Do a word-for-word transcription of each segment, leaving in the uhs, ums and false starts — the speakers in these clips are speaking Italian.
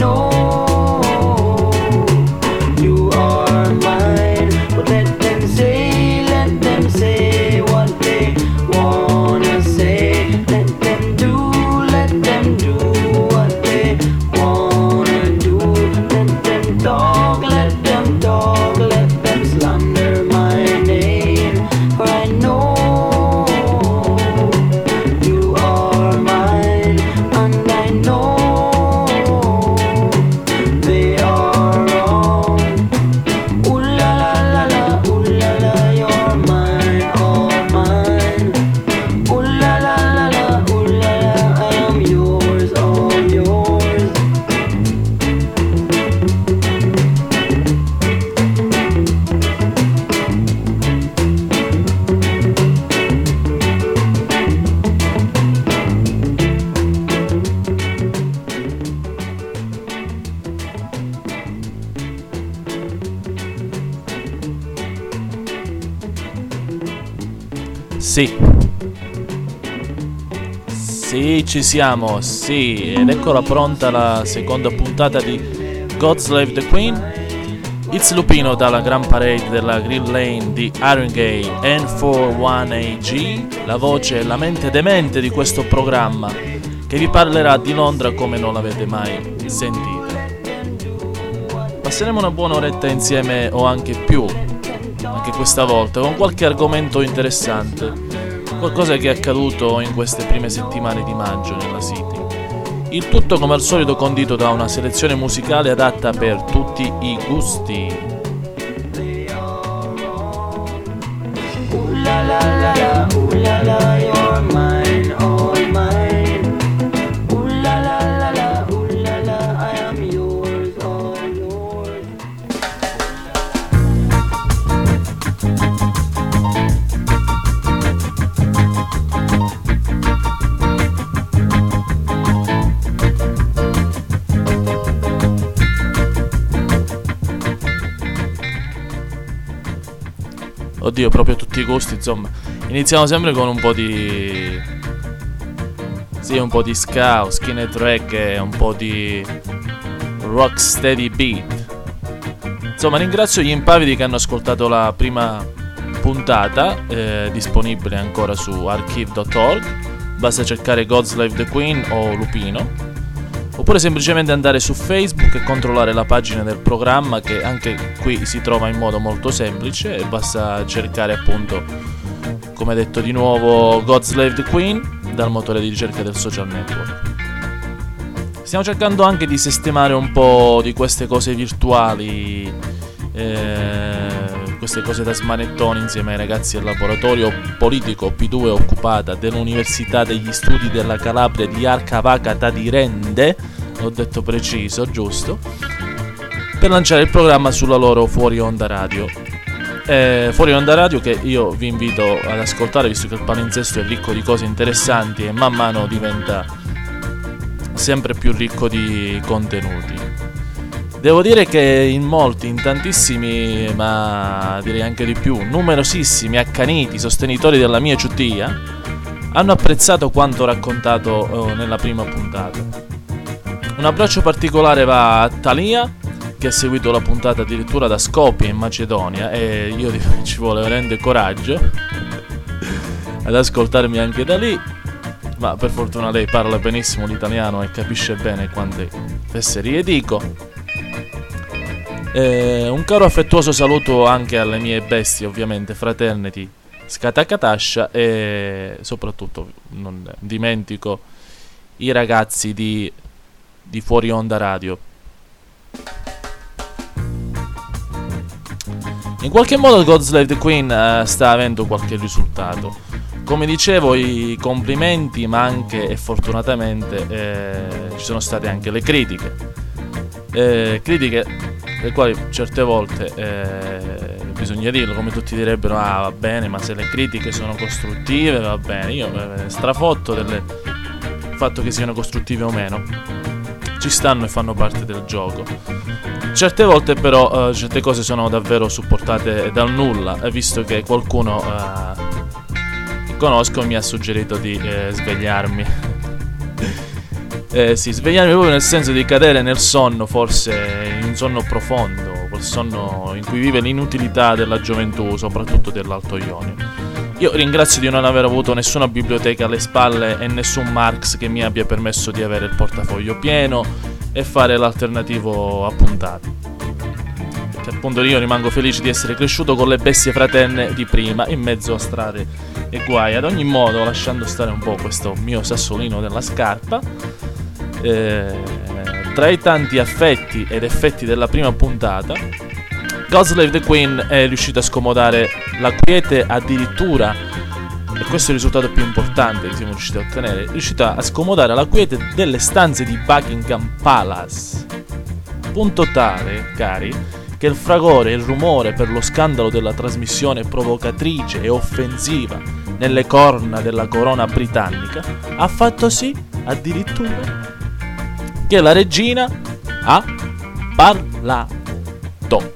Sì. Sì, ci siamo, sì. Ed eccola pronta la seconda puntata di God Save the Queen. It's Lupino dalla Grand Parade della Green Lane di Haringey N quarantuno A G, la voce e la mente demente di questo programma che vi parlerà di Londra come non l'avete mai sentita. Passeremo una buona oretta insieme o anche più, anche questa volta, con qualche argomento interessante, qualcosa che è accaduto in queste prime settimane di maggio nella City. Il tutto come al solito condito da una selezione musicale adatta per tutti i gusti. Oddio, proprio tutti i gusti, insomma. Iniziamo sempre con un po' di... Sì, un po' di ska, skinhead reggae, un po' di rock steady beat. Insomma, ringrazio gli impavidi che hanno ascoltato la prima puntata, eh, disponibile ancora su archive punto org. Basta cercare God Save the Queen o Lupino. Oppure semplicemente andare su Facebook e controllare la pagina del programma, che anche qui si trova in modo molto semplice, e basta cercare appunto, come detto di nuovo, God Save the Queen dal motore di ricerca del social network. Stiamo cercando anche di sistemare un po' di queste cose virtuali, eh, queste cose da smanettoni insieme ai ragazzi del laboratorio politico P due occupata dell'Università degli Studi della Calabria di Arcavaca Tadirende, l'ho detto preciso, giusto, per lanciare il programma sulla loro Fuori Onda Radio. Eh, Fuori Onda Radio che io vi invito ad ascoltare, visto che il palinsesto è ricco di cose interessanti e man mano diventa sempre più ricco di contenuti. Devo dire che in molti, in tantissimi, ma direi anche di più, numerosissimi, accaniti sostenitori della mia ciutia hanno apprezzato quanto raccontato oh, nella prima puntata. Un abbraccio particolare va a Talia, che ha seguito la puntata addirittura da Skopje in Macedonia, e io ci vuole veramente coraggio ad ascoltarmi anche da lì, ma per fortuna lei parla benissimo l'italiano e capisce bene quante fesserie dico. Eh, un caro affettuoso saluto anche alle mie bestie, ovviamente, Fraternity, Scataccatascia, e soprattutto non dimentico i ragazzi di, di Fuori Onda Radio. In qualche modo God Save the Queen eh, sta avendo qualche risultato. Come dicevo, i complimenti, ma anche e fortunatamente eh, ci sono state anche le critiche. Eh, critiche le quali certe volte eh, bisogna dirlo, come tutti direbbero, ah va bene, ma se le critiche sono costruttive va bene. Io eh, strafotto del fatto che siano costruttive o meno, ci stanno e fanno parte del gioco. Certe volte però eh, certe cose sono davvero supportate dal nulla, visto che qualcuno eh, che conosco mi ha suggerito di eh, svegliarmi Eh, sì, svegliarmi proprio nel senso di cadere nel sonno, forse in un sonno profondo, quel sonno in cui vive l'inutilità della gioventù, soprattutto dell'Alto Ionio. Io ringrazio di non aver avuto nessuna biblioteca alle spalle e nessun Marx che mi abbia permesso di avere il portafoglio pieno e fare l'alternativo a puntate. Che appunto io rimango felice di essere cresciuto con le bestie fraterne di prima, in mezzo a strade e guai. Ad ogni modo, lasciando stare un po' questo mio sassolino della scarpa, eh, tra i tanti affetti ed effetti della prima puntata, God Save the Queen è riuscito a scomodare la quiete addirittura, e questo è il risultato più importante che siamo riusciti a ottenere, è riuscita a scomodare la quiete delle stanze di Buckingham Palace, punto tale, cari, che il fragore e il rumore per lo scandalo della trasmissione provocatrice e offensiva nelle corna della corona britannica ha fatto sì, addirittura, che la regina ha parlato.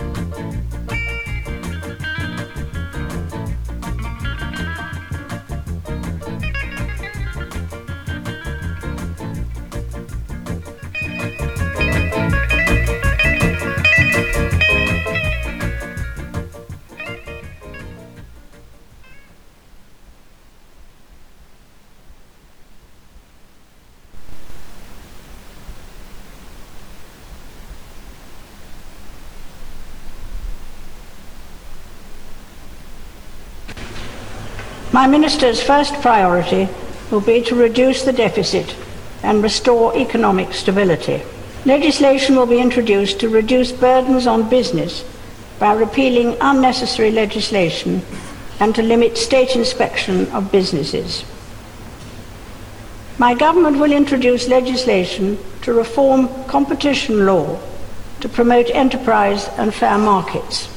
My minister's first priority will be to reduce the deficit and restore economic stability. Legislation will be introduced to reduce burdens on business by repealing unnecessary legislation and to limit state inspection of businesses. My government will introduce legislation to reform competition law to promote enterprise and fair markets.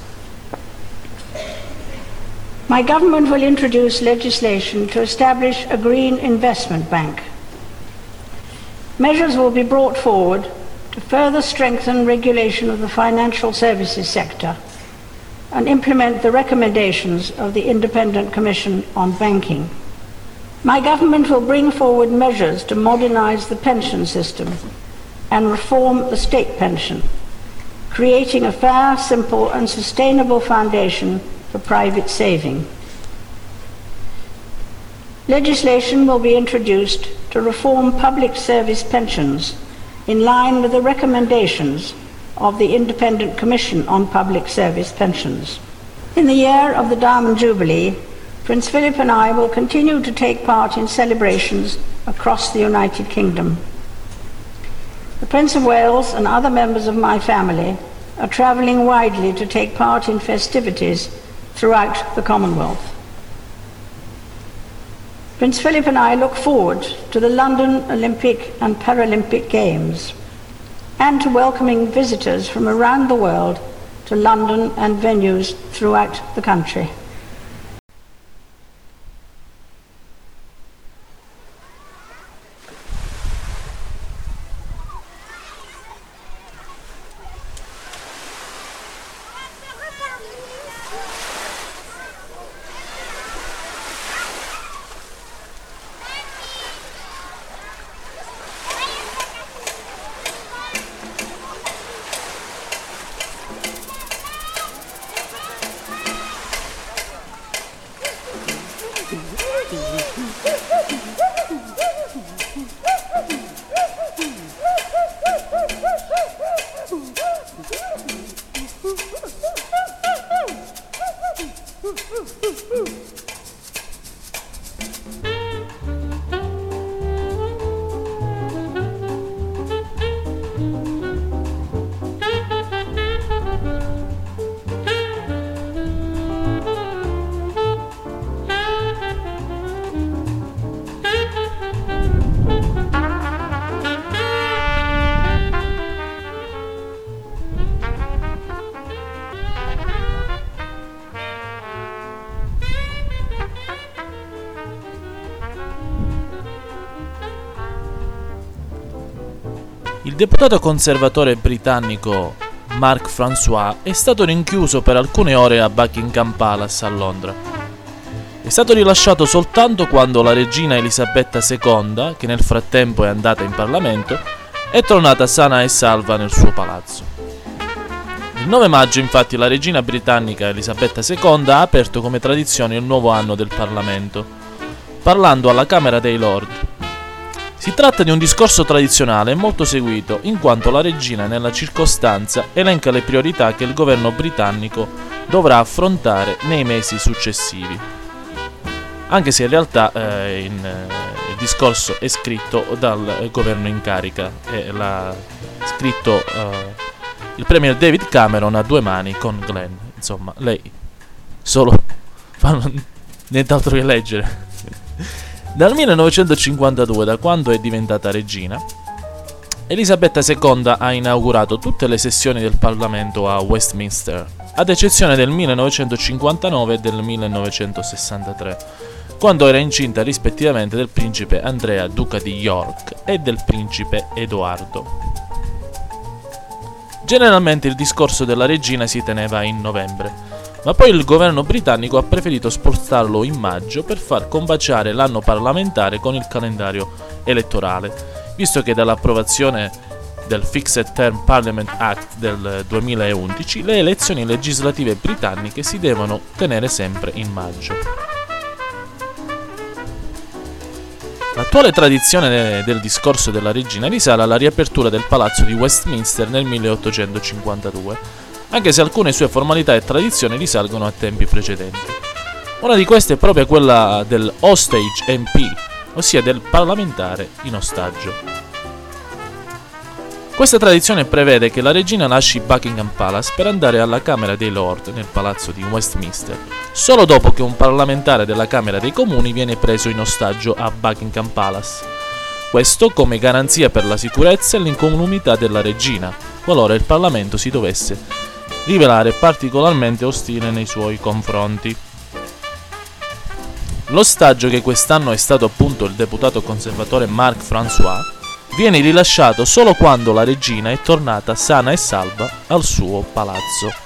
My government will introduce legislation to establish a green investment bank. Measures will be brought forward to further strengthen regulation of the financial services sector and implement the recommendations of the Independent Commission on Banking. My government will bring forward measures to modernize the pension system and reform the state pension, creating a fair, simple and sustainable foundation for private saving. Legislation will be introduced to reform public service pensions in line with the recommendations of the Independent Commission on Public Service Pensions. In the year of the Diamond Jubilee, Prince Philip and I will continue to take part in celebrations across the United Kingdom. The Prince of Wales and other members of my family are travelling widely to take part in festivities throughout the Commonwealth. Prince Philip and I look forward to the London Olympic and Paralympic Games and to welcoming visitors from around the world to London and venues throughout the country. Il deputato conservatore britannico Mark François è stato rinchiuso per alcune ore a Buckingham Palace a Londra. È stato rilasciato soltanto quando la regina Elisabetta seconda, che nel frattempo è andata in Parlamento, è tornata sana e salva nel suo palazzo. Il nove maggio, infatti, la regina britannica Elisabetta seconda ha aperto come tradizione il nuovo anno del Parlamento, parlando alla Camera dei Lord. Si tratta di un discorso tradizionale e molto seguito, in quanto la regina nella circostanza elenca le priorità che il governo britannico dovrà affrontare nei mesi successivi. Anche se in realtà eh, in, eh, il discorso è scritto dal governo in carica, e l'ha scritto eh, il premier David Cameron a due mani con Glenn. Insomma, lei solo fa nient'altro che leggere. Dal millenovecentocinquantadue, da quando è diventata regina, Elisabetta seconda ha inaugurato tutte le sessioni del Parlamento a Westminster, ad eccezione del millenovecentocinquantanove e del millenovecentosessantatré, quando era incinta rispettivamente del principe Andrea, duca di York, e del principe Edoardo. Generalmente il discorso della regina si teneva in novembre, ma poi il governo britannico ha preferito spostarlo in maggio per far combaciare l'anno parlamentare con il calendario elettorale, visto che dall'approvazione del Fixed Term Parliament Act del duemilaundici le elezioni legislative britanniche si devono tenere sempre in maggio. L'attuale tradizione del discorso della regina risale alla riapertura del palazzo di Westminster nel milleottocentocinquantadue, anche se alcune sue formalità e tradizioni risalgono a tempi precedenti. Una di queste è proprio quella del Hostage M P, ossia del parlamentare in ostaggio. Questa tradizione prevede che la regina lasci Buckingham Palace per andare alla Camera dei Lord nel palazzo di Westminster, solo dopo che un parlamentare della Camera dei Comuni viene preso in ostaggio a Buckingham Palace. Questo come garanzia per la sicurezza e l'incolumità della regina, qualora il Parlamento si dovesse rivelare particolarmente ostile nei suoi confronti. L'ostaggio, che quest'anno è stato appunto il deputato conservatore Marc François, viene rilasciato solo quando la regina è tornata sana e salva al suo palazzo.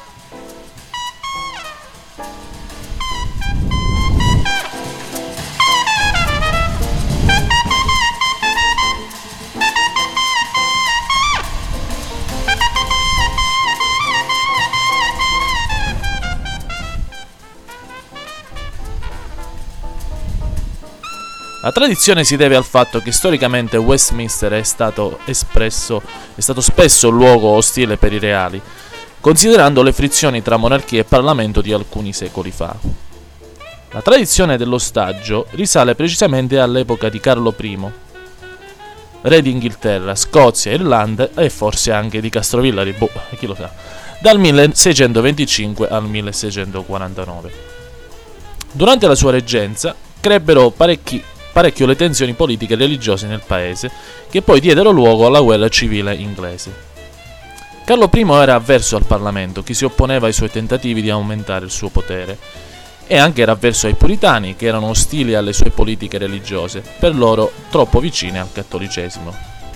La tradizione si deve al fatto che storicamente Westminster è stato espresso, è stato spesso un luogo ostile per i reali, considerando le frizioni tra monarchia e Parlamento di alcuni secoli fa. La tradizione dell'ostaggio risale precisamente all'epoca di Carlo primo, re d'Inghilterra, Scozia, Irlanda e forse anche di Castrovillari, boh, chi lo sa, dal milleseicentoventicinque al milleseicentoquarantanove. Durante la sua reggenza crebbero parecchi parecchio le tensioni politiche e religiose nel paese, che poi diedero luogo alla guerra civile inglese. Carlo primo era avverso al Parlamento, che si opponeva ai suoi tentativi di aumentare il suo potere, e anche era avverso ai puritani, che erano ostili alle sue politiche religiose, per loro troppo vicine al cattolicesimo.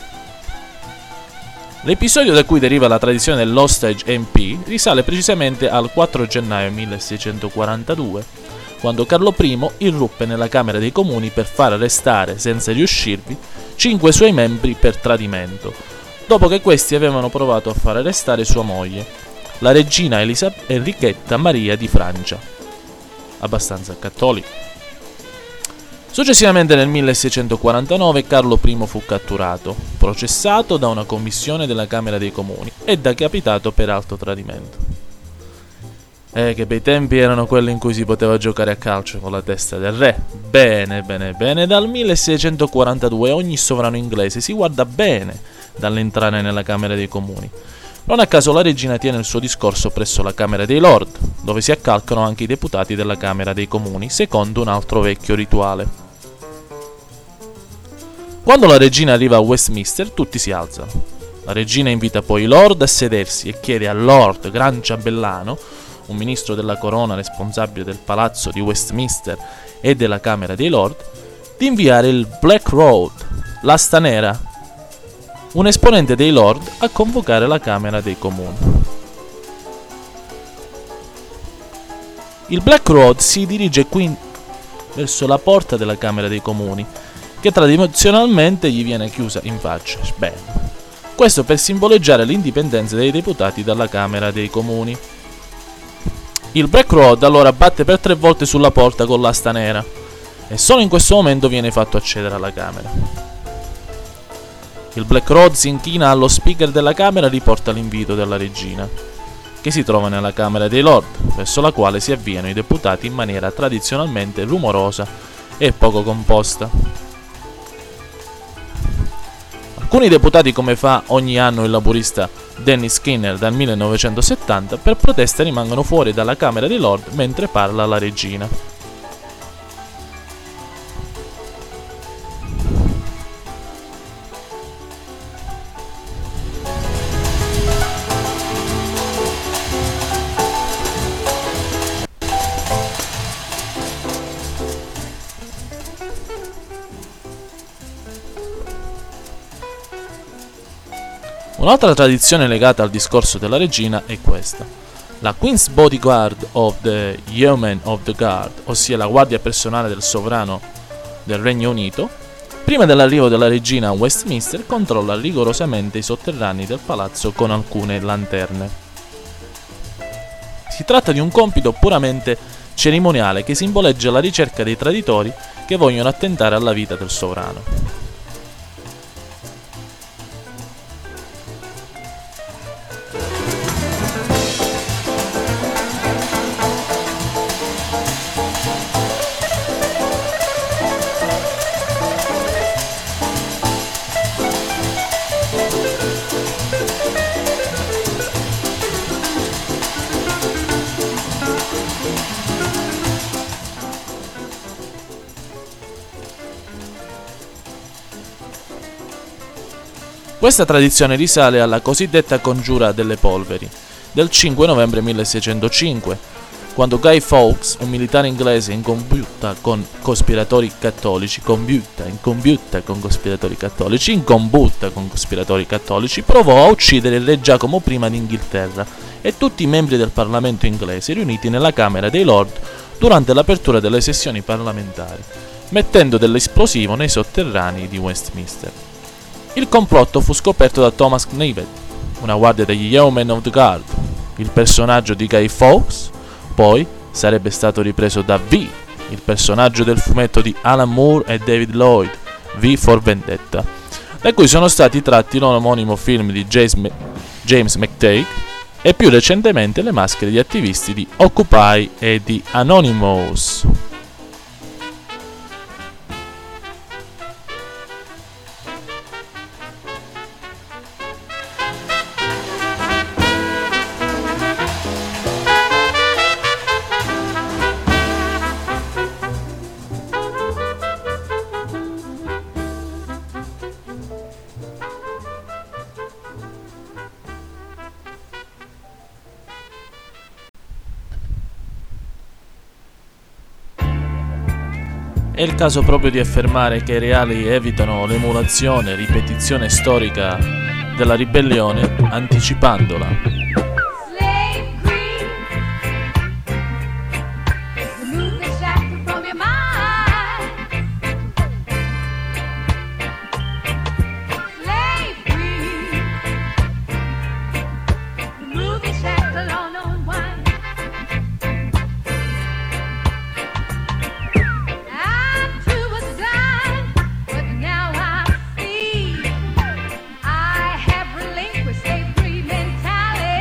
L'episodio da cui deriva la tradizione dell'Hostage M P risale precisamente al quattro gennaio milleseicentoquarantadue, quando Carlo primo irruppe nella Camera dei Comuni per far arrestare, senza riuscirvi, cinque suoi membri per tradimento, dopo che questi avevano provato a far arrestare sua moglie, la regina Elisa- Enrichetta Maria di Francia, abbastanza cattolica. Successivamente nel milleseicentoquarantanove Carlo primo fu catturato, processato da una commissione della Camera dei Comuni e decapitato per alto tradimento. Eh, che bei tempi erano quelli in cui si poteva giocare a calcio con la testa del re. Bene, bene, bene. Dal milleseicentoquarantadue ogni sovrano inglese si guarda bene dall'entrare nella Camera dei Comuni. Non a caso la regina tiene il suo discorso presso la Camera dei Lord, dove si accalcano anche i deputati della Camera dei Comuni, secondo un altro vecchio rituale. Quando la regina arriva a Westminster, tutti si alzano. La regina invita poi i Lord a sedersi e chiede al Lord Gran Ciambellano, un ministro della corona responsabile del palazzo di Westminster e della Camera dei Lord, di inviare il Black Rod, l'asta nera, un esponente dei Lord, a convocare la Camera dei Comuni. Il Black Rod si dirige quindi verso la porta della Camera dei Comuni, che tradizionalmente gli viene chiusa in faccia. Bene. Questo per simboleggiare l'indipendenza dei deputati dalla Camera dei Comuni. Il Black Rod allora batte per tre volte sulla porta con l'asta nera e solo in questo momento viene fatto accedere alla Camera. Il Black Rod si inchina allo speaker della Camera e riporta l'invito della regina, che si trova nella Camera dei Lord, verso la quale si avviano i deputati in maniera tradizionalmente rumorosa e poco composta. Alcuni deputati, come fa ogni anno il laburista Dennis Skinner dal millenovecentosettanta, per protesta rimangono fuori dalla Camera dei Lord mentre parla la regina. Un'altra tradizione legata al discorso della regina è questa. La Queen's Bodyguard of the Yeomen of the Guard, ossia la guardia personale del sovrano del Regno Unito, prima dell'arrivo della regina a Westminster controlla rigorosamente i sotterranei del palazzo con alcune lanterne. Si tratta di un compito puramente cerimoniale che simboleggia la ricerca dei traditori che vogliono attentare alla vita del sovrano. Questa tradizione risale alla cosiddetta congiura delle polveri del cinque novembre milleseicentocinque, quando Guy Fawkes, un militare inglese in combutta con cospiratori cattolici, combutta, in combutta con cospiratori cattolici, in combutta con cospiratori cattolici, provò a uccidere il re Giacomo primo d'Inghilterra e tutti i membri del Parlamento inglese riuniti nella Camera dei Lord durante l'apertura delle sessioni parlamentari, mettendo dell'esplosivo nei sotterranei di Westminster. Il complotto fu scoperto da Thomas Knivet, una guardia degli Yeomen of the Guard. Il personaggio di Guy Fawkes poi sarebbe stato ripreso da V, il personaggio del fumetto di Alan Moore e David Lloyd, V for Vendetta, da cui sono stati tratti l'omonimo film di James McTagg e più recentemente le maschere di attivisti di Occupy e di Anonymous. È il caso proprio di affermare che i reali evitano l'emulazione e ripetizione storica della ribellione, anticipandola. Mentality.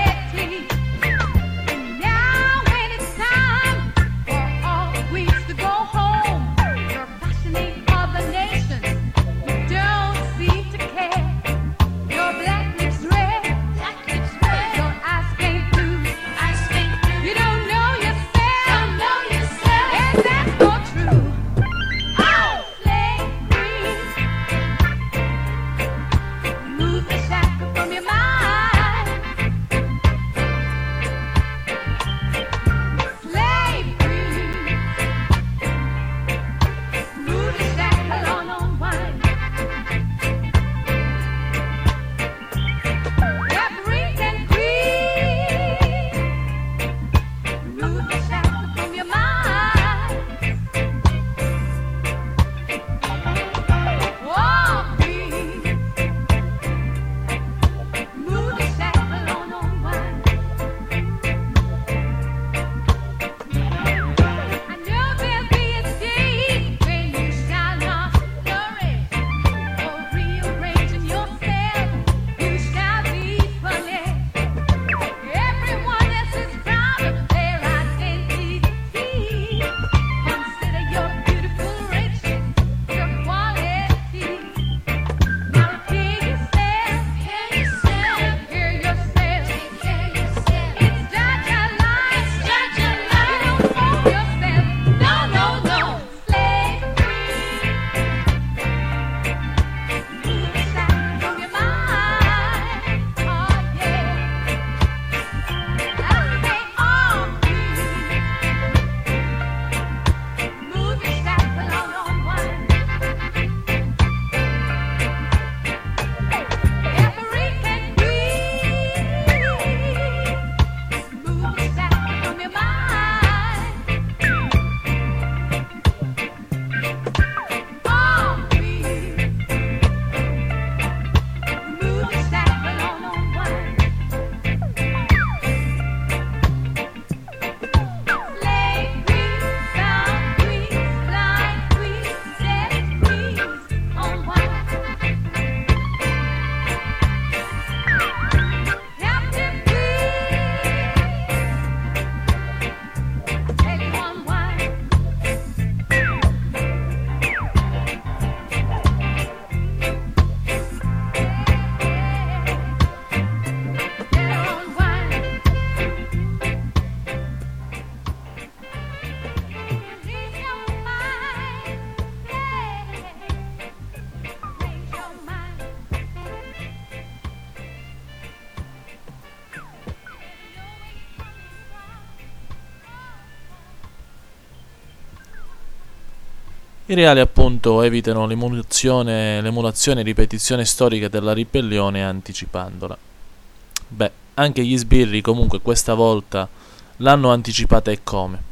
I reali appunto evitano l'emulazione, l'emulazione e ripetizione storica della ribellione anticipandola. Beh, anche gli sbirri comunque questa volta l'hanno anticipata e come.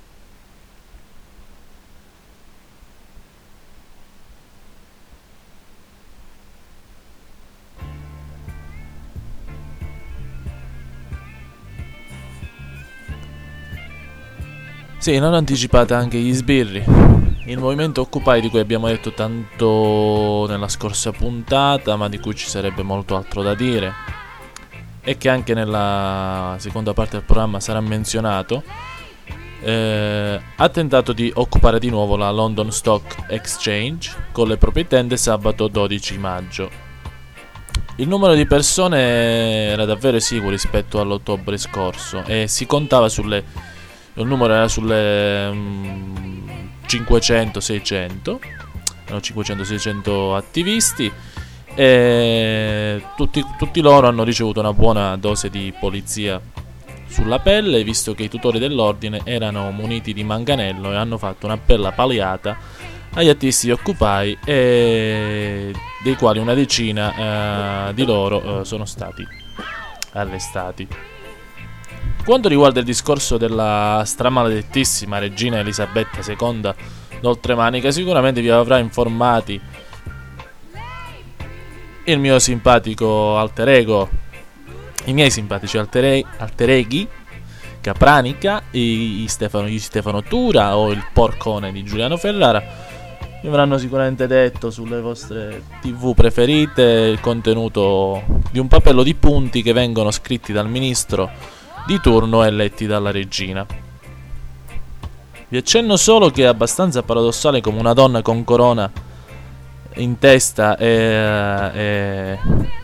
Sì, l'hanno anticipata anche gli sbirri. Il movimento Occupy, di cui abbiamo detto tanto nella scorsa puntata, ma di cui ci sarebbe molto altro da dire, e che anche nella seconda parte del programma sarà menzionato, eh, ha tentato di occupare di nuovo la London Stock Exchange con le proprie tende sabato dodici maggio. Il numero di persone era davvero esiguo rispetto all'ottobre scorso e si contava sulle il numero era sulle um, cinquecento seicento, erano cinquecento seicento attivisti, e tutti, tutti loro hanno ricevuto una buona dose di polizia sulla pelle, visto che i tutori dell'ordine erano muniti di manganello e hanno fatto una bella paliata agli attivisti di Occupy, e dei quali una decina uh, di loro uh, sono stati arrestati. Quanto riguarda il discorso della stramaledettissima regina Elisabetta seconda d'Oltremanica, sicuramente vi avrà informati il mio simpatico alter ego, i miei simpatici alter, alter eghi, Capranica, i, i Stefano, gli Stefano Tura o il porcone di Giuliano Ferrara. Mi avranno sicuramente detto sulle vostre tv preferite il contenuto di un papello di punti che vengono scritti dal ministro di turno e letti dalla regina. Vi accenno solo che è abbastanza paradossale come una donna con corona in testa e, e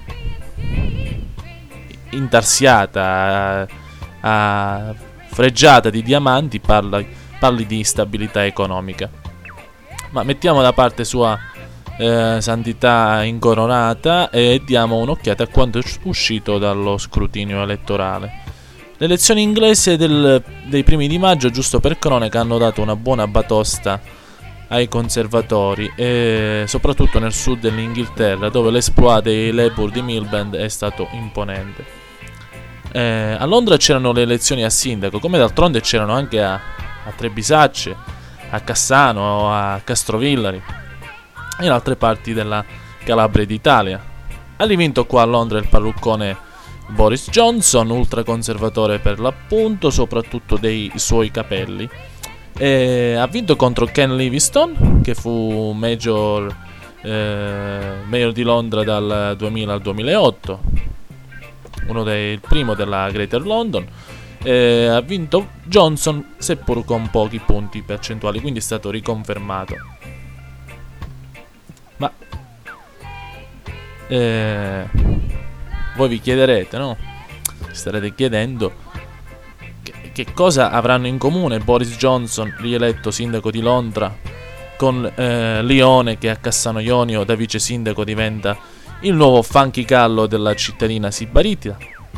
intarsiata, a, a freggiata di diamanti, parla, parli di instabilità economica. Ma mettiamo da parte sua eh, santità incoronata e diamo un'occhiata a quanto è uscito dallo scrutinio elettorale. Le elezioni inglesi del, dei primi di maggio, giusto per cronaca, hanno dato una buona batosta ai conservatori, e soprattutto nel sud dell'Inghilterra, dove l'esploit dei Labour di Miliband è stato imponente. Eh, a Londra c'erano le elezioni a sindaco, come d'altronde c'erano anche a, a Trebisacce, a Cassano, a Castrovillari e in altre parti della Calabria d'Italia. Ha rivinto qua a Londra il parruccone Boris Johnson, ultraconservatore per l'appunto, soprattutto dei suoi capelli. E ha vinto contro Ken Livingstone, che fu mayor, eh, mayor di Londra dal duemila al duemilaotto, uno dei il primo della Greater London. E ha vinto Johnson, seppur con pochi punti percentuali, quindi è stato riconfermato. Ma eh, voi vi chiederete, no? Starete chiedendo che, che cosa avranno in comune Boris Johnson, rieletto sindaco di Londra, con eh, Lione, che a Cassano Ionio da vice sindaco diventa il nuovo funky gallo della cittadina sibarita.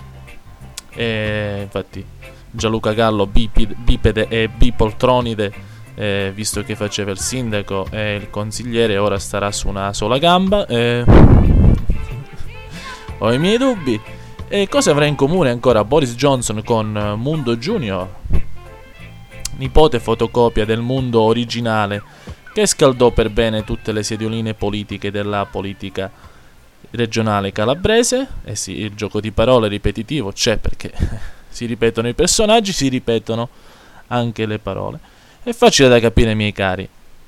E infatti Gianluca Gallo, bipede, bipede e bipoltronide, eh, visto che faceva il sindaco e il consigliere, ora starà su una sola gamba. Eh, ho i miei dubbi. E cosa avrà in comune ancora Boris Johnson con Mundo Junior, nipote fotocopia del Mundo originale, che scaldò per bene tutte le sedioline politiche della politica regionale calabrese? Eh sì, il gioco di parole ripetitivo c'è, perché si ripetono i personaggi, si ripetono anche le parole. È facile da capire, miei cari.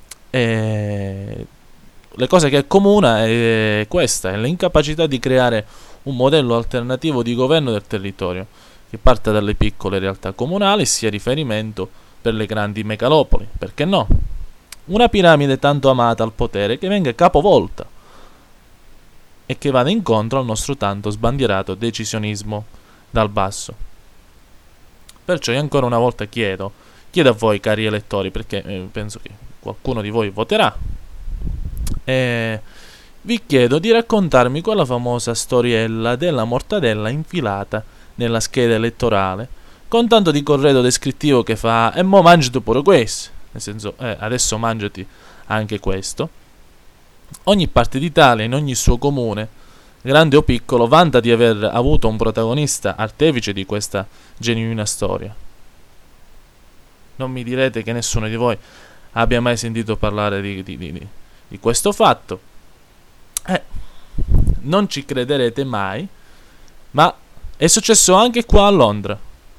E le cose che accomuna è questa, è l'incapacità di creare un modello alternativo di governo del territorio che parta dalle piccole realtà comunali e sia riferimento per le grandi megalopoli. Perché no? Una piramide tanto amata al potere che venga capovolta e che vada incontro al nostro tanto sbandierato decisionismo dal basso. Perciò io ancora una volta chiedo, chiedo a voi, cari elettori, perché eh, penso che qualcuno di voi voterà, e vi chiedo di raccontarmi quella famosa storiella della mortadella infilata nella scheda elettorale, con tanto di corredo descrittivo che fa "e mo mangiati pure questo", nel senso, eh, adesso mangiati anche questo. Ogni parte d'Italia, in ogni suo comune, grande o piccolo, vanta di aver avuto un protagonista artefice di questa genuina storia. Non mi direte che nessuno di voi abbia mai sentito parlare di, di, di, di questo fatto. Eh, non ci crederete mai, ma è successo anche qua a Londra.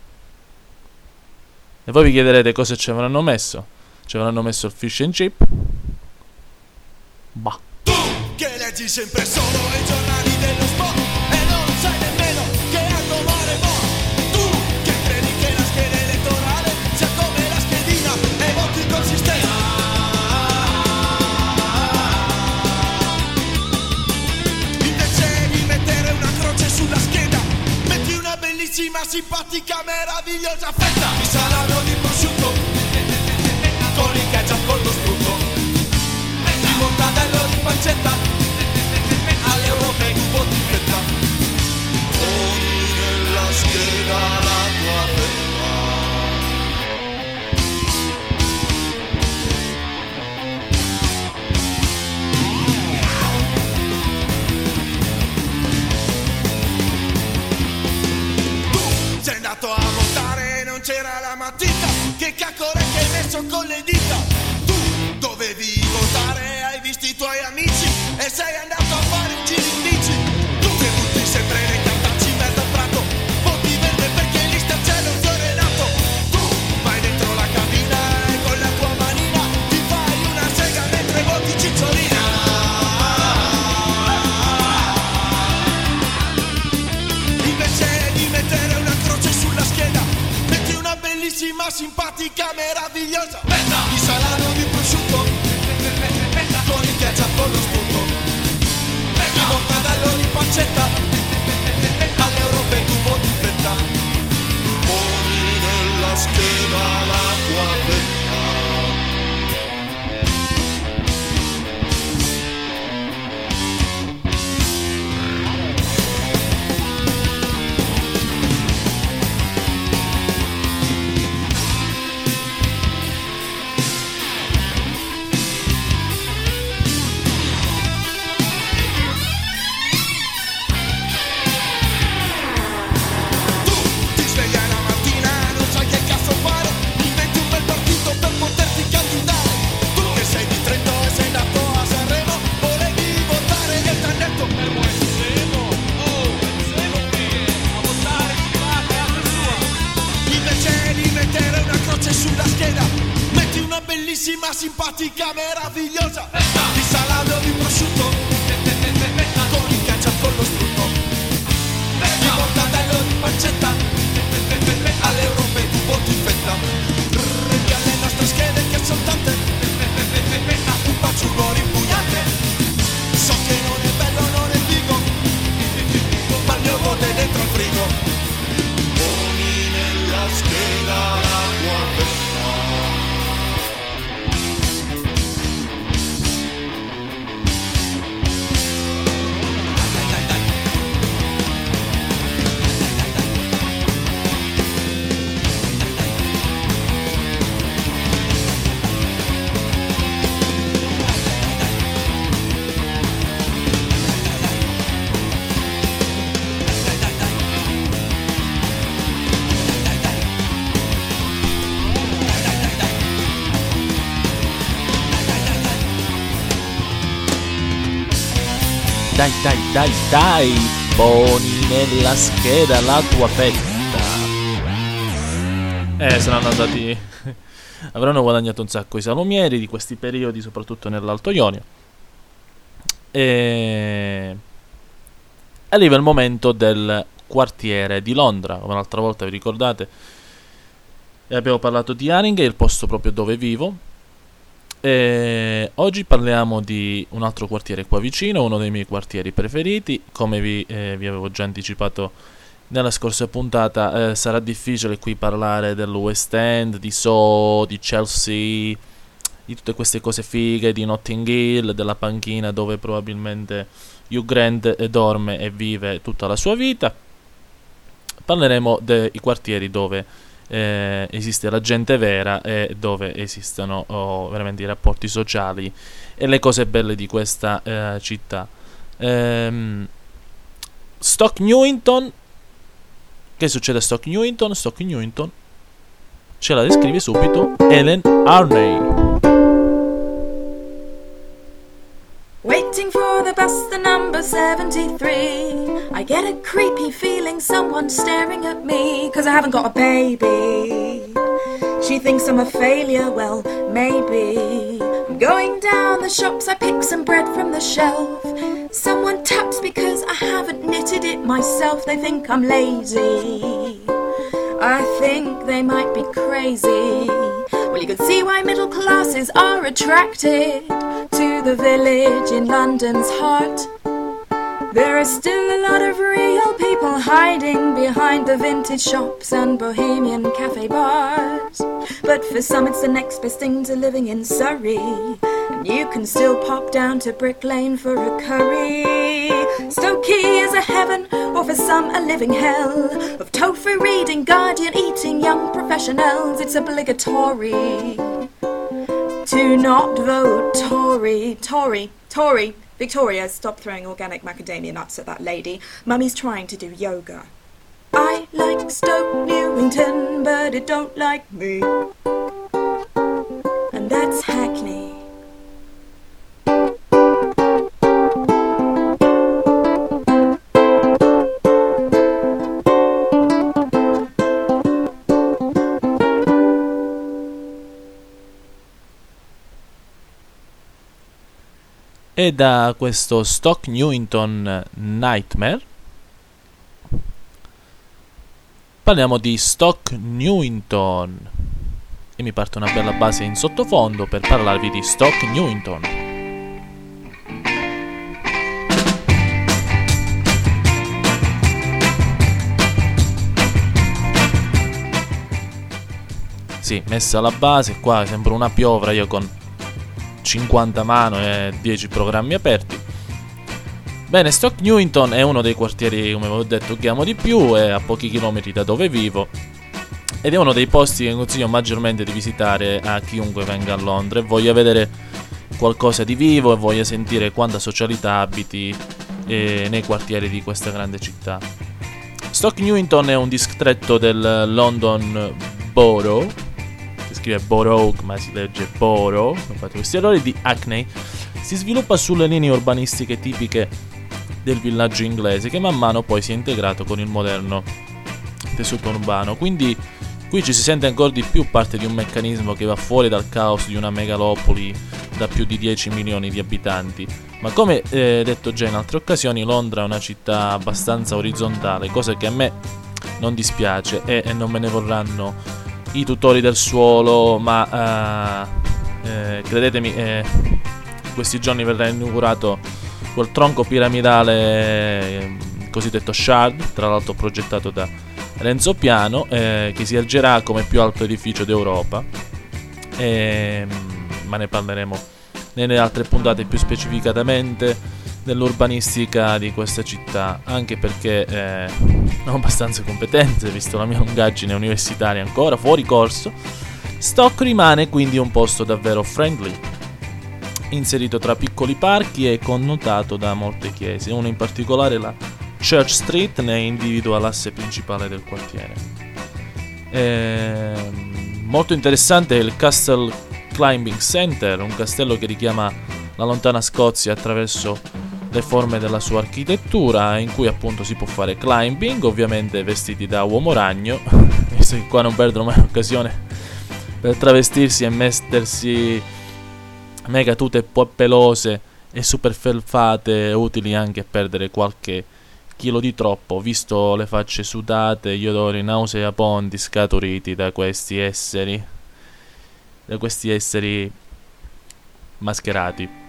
E voi vi chiederete cosa ci avranno messo. Ci avranno messo il fish and chip? Bah. Tu che leggi sempre solo i giornali dello sport e non sai nemmeno che anno mare mo. Tu che credi che la scheda elettorale sia come la schedina e voti consistenti. Invece di mettere una croce sulla scheda, metti una bellissima, simpatica, meravigliosa fetta di salame o di prosciutto con il ketchup, con lo strutto, di mortadello, di pancetta, alle europee tu voti in fretta. Poni nella scheda la tua fetta. Tu sei andato a votare e non c'era la matita, che caccore che hai messo con le dita. Tu dovevi votare, hai visto i tuoi amici e sei andato a fare un giro in bici. Tu che butti sempre nei cartacci in mezzo al prato, voti verde perché lì sta cielo fiore nato. Tu vai dentro la cabina e con la tua manina ti fai una sega mentre voti cicciolina. Invece di mettere una croce sulla scheda, metti una bellissima, simpatica, meravigliosa fetta di salame o di prosciutto con il ketchup, con lo strutto, di mortadello, di pancetta, alle europee tu voti in fretta. Poni nella scheda la tua fetta. Simpatica, meravigliosa di salame o di prosciutto con il ketchup, con lo strutto, di mortadello, di pancetta, alle europee tu voti in fretta. Prendi alle nostre schede che sono tante, un paciugo ripugnante. So che non è bello, non è figo, ma il mio voto è dentro al frigo. Poni nella scheda la tua fetta. Dai, dai, dai, dai, poni nella scheda la tua fetta. Eh, saranno andati... avranno guadagnato un sacco i salumieri di questi periodi, soprattutto nell'Alto Ionio. E... arriva il momento del quartiere di Londra. Come l'altra volta vi ricordate, abbiamo parlato di Haringey, il posto proprio dove vivo. E oggi parliamo di un altro quartiere qua vicino, uno dei miei quartieri preferiti. Come vi, eh, vi avevo già anticipato nella scorsa puntata, eh, sarà difficile qui parlare del West End, di Soho, di Chelsea, di tutte queste cose fighe, di Notting Hill, della panchina dove probabilmente Hugh Grant dorme e vive tutta la sua vita. Parleremo dei quartieri dove eh, esiste la gente vera e dove esistono oh, veramente i rapporti sociali e le cose belle di questa eh, città. ehm, Stoke Newington. Che succede a Stoke Newington? Stoke Newington ce la descrive subito Ellen Arney. Waiting for the bus, the number seventy-three. I get a creepy feeling someone's staring at me, 'cause I haven't got a baby. She thinks I'm a failure, well, maybe. I'm going down the shops, I pick some bread from the shelf. Someone taps because I haven't knitted it myself. They think I'm lazy. I think they might be crazy. Well, you can see why middle classes are attracted to the village in London's heart. There are still a lot of real people hiding behind the vintage shops and bohemian cafe bars. But for some it's the next best thing to living in Surrey. And you can still pop down to Brick Lane for a curry. Stokey is a heaven, or for some a living hell, of tofu reading, Guardian eating young professionals. It's obligatory to not vote Tory. Tory, Tory. Victoria, stop throwing organic macadamia nuts at that lady. Mummy's trying to do yoga. I like Stoke Newington, but it don't like me. And that's Hackney. E da questo Stoke Newington Nightmare parliamo di Stoke Newington e mi parte una bella base in sottofondo per parlarvi di Stoke Newington. Sì, messa la base, qua sembra una piovra, io con cinquanta mano e dieci programmi aperti. Bene, Stoke Newington è uno dei quartieri, come avevo detto, che amo di più, è a pochi chilometri da dove vivo ed è uno dei posti che consiglio maggiormente di visitare a chiunque venga a Londra e voglia vedere qualcosa di vivo e voglia sentire quanta socialità abiti eh, nei quartieri di questa grande città. Stoke Newington è un distretto del London Borough, scrive Borough ma si legge Borough, non fate questi errori, di Hackney. Si sviluppa sulle linee urbanistiche tipiche del villaggio inglese che man mano poi si è integrato con il moderno tessuto urbano, quindi qui ci si sente ancora di più parte di un meccanismo che va fuori dal caos di una megalopoli da più di dieci milioni di abitanti. Ma come eh, detto già in altre occasioni, Londra è una città abbastanza orizzontale, cosa che a me non dispiace e, e non me ne vorranno i tutori del suolo, ma uh, eh, credetemi, eh, in questi giorni verrà inaugurato quel tronco piramidale eh, cosiddetto Shard, tra l'altro progettato da Renzo Piano, eh, che si ergerà come più alto edificio d'Europa, eh, ma ne parleremo nelle altre puntate più specificatamente dell'urbanistica di questa città, anche perché eh, ho abbastanza competenze visto la mia lungaggine universitaria ancora fuori corso. Stoke rimane quindi un posto davvero friendly, inserito tra piccoli parchi e connotato da molte chiese. Uno in particolare, la Church Street, ne individua l'asse principale del quartiere. E molto interessante è il Castle Climbing Center, un castello che richiama la lontana Scozia attraverso le forme della sua architettura, in cui appunto si può fare climbing, ovviamente vestiti da uomo ragno, visto che qua non perdono mai occasione per travestirsi e mettersi mega tute pelose e super felfate, utili anche a perdere qualche chilo di troppo, visto le facce sudate, gli odori nauseabondi scaturiti da questi esseri, da questi esseri mascherati.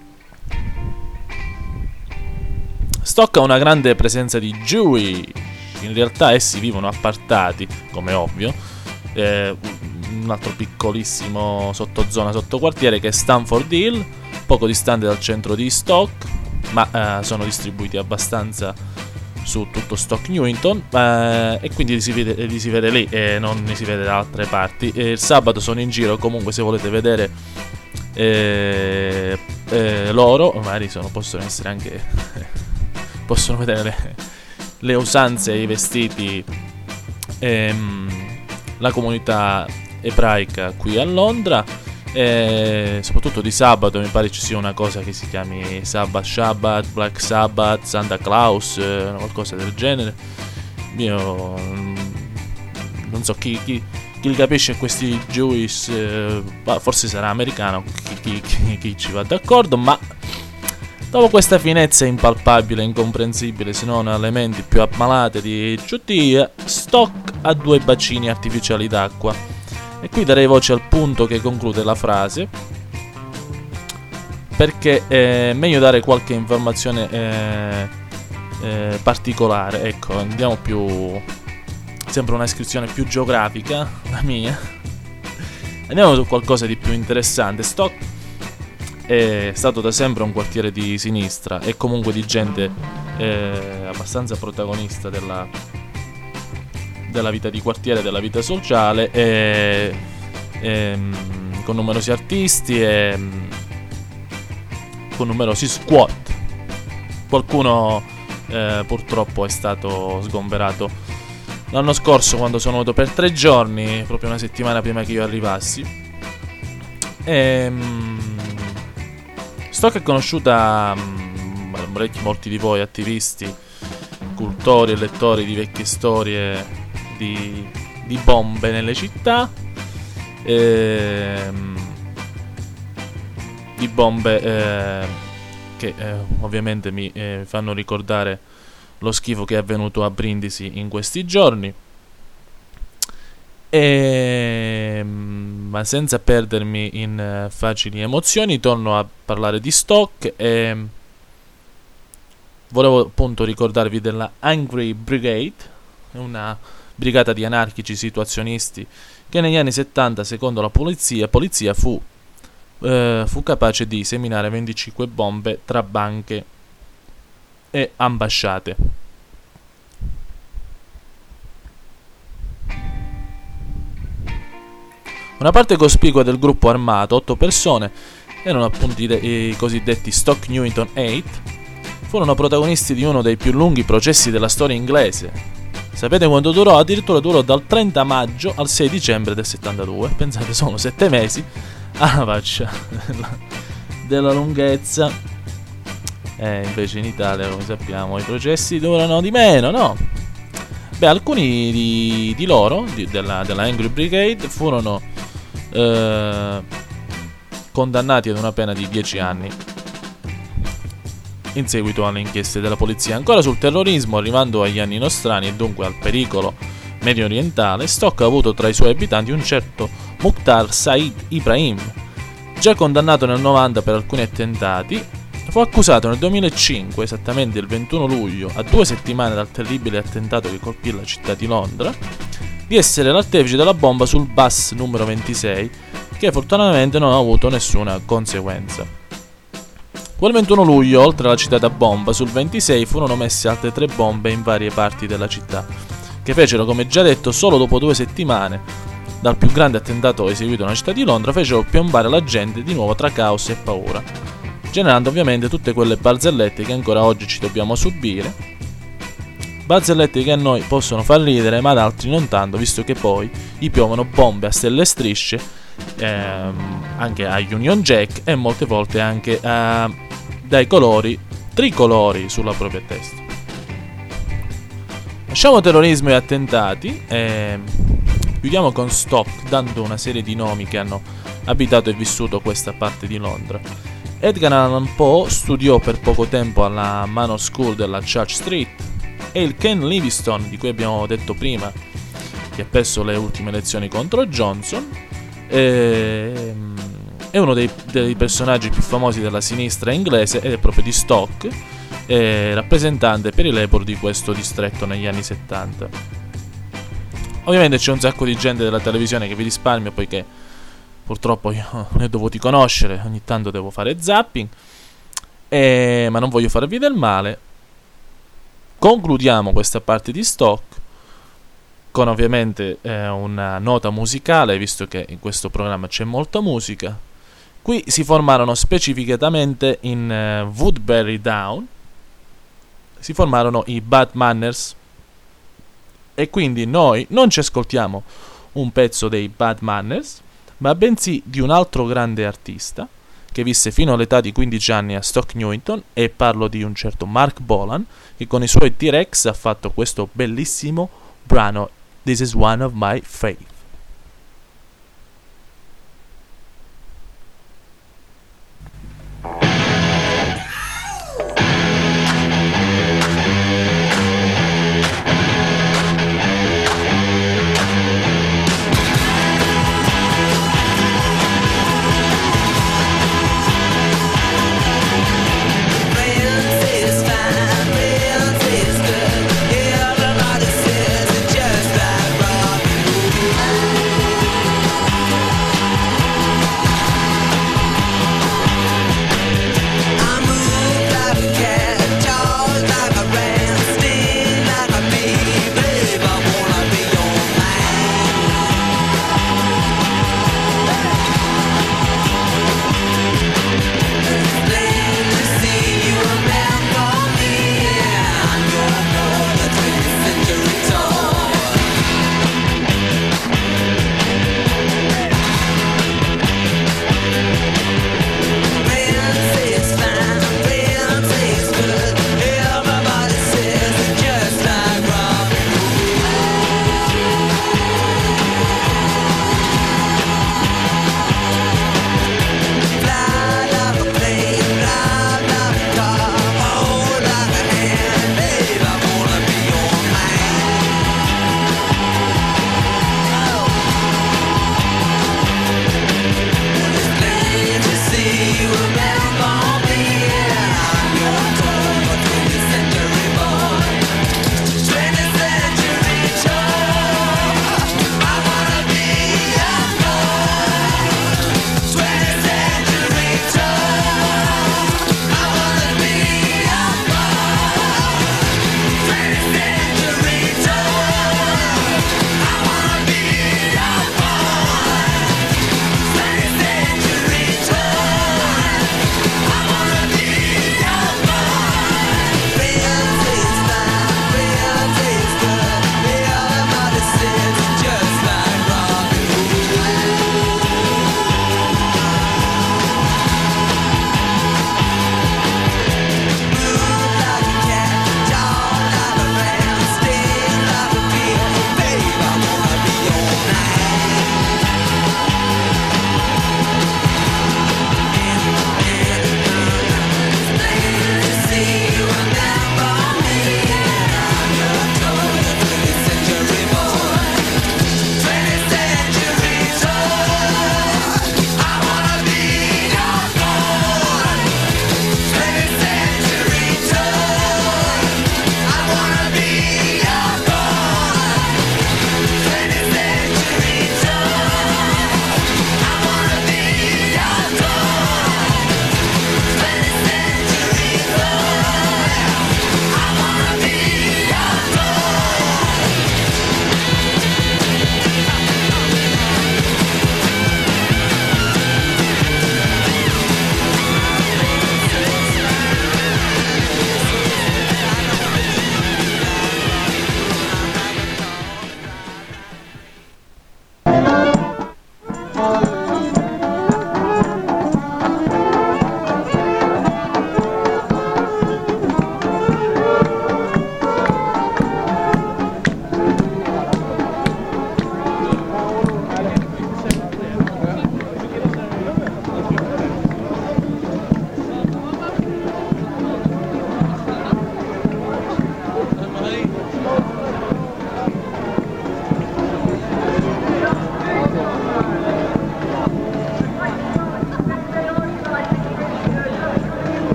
Stoke ha una grande presenza di Jewish, in realtà essi vivono appartati, come ovvio, eh, un altro piccolissimo sottozona, sottoquartiere che è Stamford Hill, poco distante dal centro di Stoke, ma eh, sono distribuiti abbastanza su tutto Stoke Newington, eh, e quindi li si vede, li si vede lì e non li si vede da altre parti. E il sabato sono in giro, comunque se volete vedere eh, eh, loro, magari sono, possono essere anche possono vedere le, le usanze e i vestiti, ehm, la comunità ebraica qui a Londra. E soprattutto di sabato mi pare ci sia una cosa che si chiami Sabbath Shabbat, Black Sabbath, Santa Claus, eh, qualcosa del genere. Io non so chi, chi, chi li capisce questi Jewish, eh, forse sarà americano, chi, chi, chi, chi ci va d'accordo, ma dopo questa finezza impalpabile, incomprensibile, se non alle menti più ammalate di Giudia, Stoke ha due bacini artificiali d'acqua. E qui darei voce al punto che conclude la frase, perché è meglio dare qualche informazione eh, eh, particolare. Ecco, andiamo più, sempre una descrizione più geografica, la mia. Andiamo su qualcosa di più interessante. Stoke è stato da sempre un quartiere di sinistra e comunque di gente eh, abbastanza protagonista della della vita di quartiere, della vita sociale, e, e, con numerosi artisti e con numerosi squat. Qualcuno eh, purtroppo è stato sgomberato l'anno scorso quando sono venuto per tre giorni, proprio una settimana prima che io arrivassi. E, Stoke è conosciuta, parecchi, molti di voi attivisti, cultori e lettori di vecchie storie Di, di bombe nelle città, ehm, di bombe eh, che eh, ovviamente mi eh, fanno ricordare lo schifo che è avvenuto a Brindisi in questi giorni. E, ma senza perdermi in uh, facili emozioni, torno a parlare di Stoke e volevo appunto ricordarvi della Angry Brigade, una brigata di anarchici situazionisti che negli anni settanta, secondo la polizia, polizia fu, eh, fu capace di seminare venticinque bombe tra banche e ambasciate. Una parte cospicua del gruppo armato, otto persone, erano appunto i, i cosiddetti Stoke Newington otto, furono protagonisti di uno dei più lunghi processi della storia inglese. Sapete quanto durò? Addirittura durò dal trenta maggio al sei dicembre del settantadue. Pensate, sono sette mesi alla faccia della, della lunghezza. E invece in Italia, come sappiamo, i processi durano di meno, no? Beh, alcuni di, di loro, di, della, della Angry Brigade, furono eh, condannati ad una pena di dieci anni in seguito alle inchieste della polizia. Ancora sul terrorismo, arrivando agli anni nostrani e dunque al pericolo medio orientale, Stoke ha avuto tra i suoi abitanti un certo Mukhtar Said Ibrahim, già condannato nel novanta per alcuni attentati. Fu accusato nel duemilacinque, esattamente il ventuno luglio, a due settimane dal terribile attentato che colpì la città di Londra, di essere l'artefice della bomba sul bus numero ventisei, che fortunatamente non ha avuto nessuna conseguenza. Quel ventuno luglio, oltre alla citata bomba, sul ventisei furono messe altre tre bombe in varie parti della città, che fecero, come già detto, solo dopo due settimane dal più grande attentato eseguito nella città di Londra, fecero piombare la gente di nuovo tra caos e paura, generando ovviamente tutte quelle barzellette che ancora oggi ci dobbiamo subire. Barzellette che a noi possono far ridere, ma ad altri non tanto, visto che poi gli piovono bombe a stelle e strisce, ehm, anche a Union Jack e molte volte anche a dai colori tricolori sulla propria testa. Lasciamo terrorismo e attentati e chiudiamo con Stoke, dando una serie di nomi che hanno abitato e vissuto questa parte di Londra. Edgar Allan Poe studiò per poco tempo alla Manor School della Church Street, e il Ken Livingstone, di cui abbiamo detto prima, che ha perso le ultime elezioni contro Johnson, e è uno dei, dei personaggi più famosi della sinistra inglese ed è proprio di Stoke, eh, rappresentante per i Labour di questo distretto negli anni settanta. Ovviamente c'è un sacco di gente della televisione che vi risparmio, poiché purtroppo io ne ho dovuti conoscere, ogni tanto devo fare zapping, eh, ma non voglio farvi del male. Concludiamo questa parte di stock con ovviamente eh, una nota musicale, visto che in questo programma c'è molta musica. Qui si formarono specificatamente in eh, Woodbury Down, si formarono i Bad Manners, e quindi noi non ci ascoltiamo un pezzo dei Bad Manners, ma bensì di un altro grande artista che visse fino all'età di quindici anni a Stoke Newington, e parlo di un certo Mark Bolan, che con i suoi T-Rex ha fatto questo bellissimo brano This is One of My Faith. Just like Robbie Hood.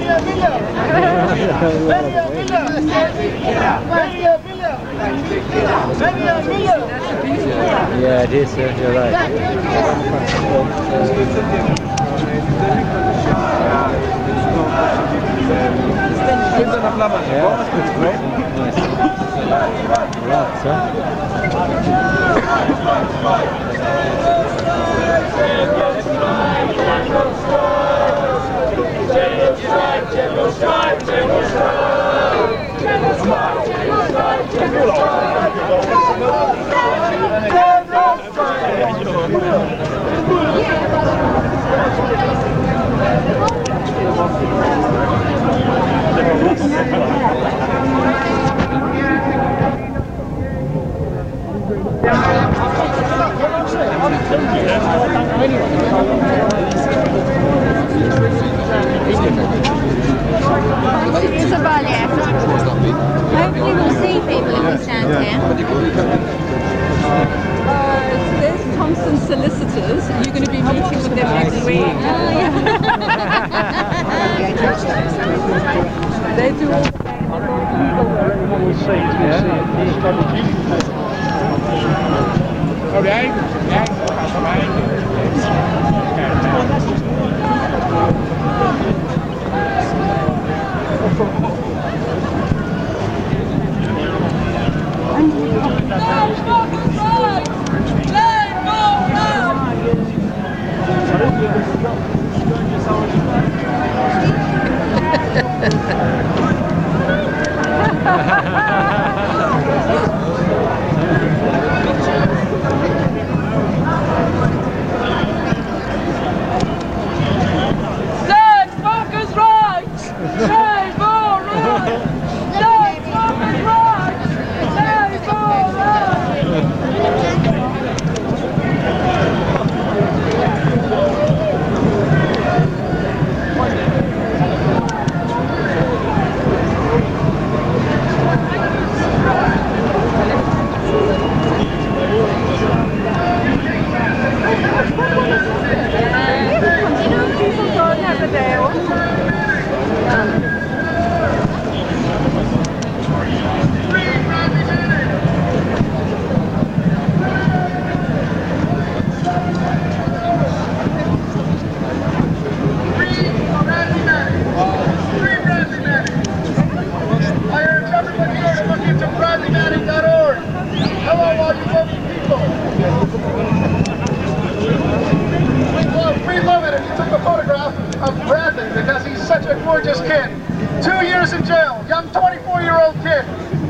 Yeah, it is, uh, you're right. Hopefully we'll see people if we stand here. Uh, there's Thompson Solicitors. You're going to be meeting with them next week. Oh, yeah. They do all the We'll see, we'll see. Oh, the angle, the angle, the gorgeous kid. Two years in jail, young twenty-four-year-old kid.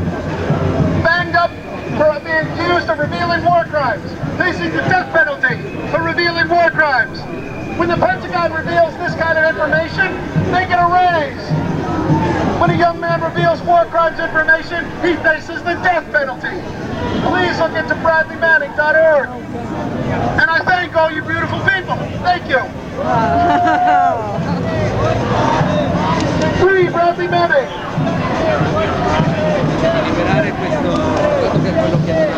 Banged up for being accused of revealing war crimes. Facing the death penalty for revealing war crimes. When the Pentagon reveals this kind of information, they get a raise. When a young man reveals war crimes information, he faces the death penalty. Please look into bradley manning dot org. And I thank all you beautiful people. Thank you. Free Bradley Manning. Liberare questo, questo che è quello che è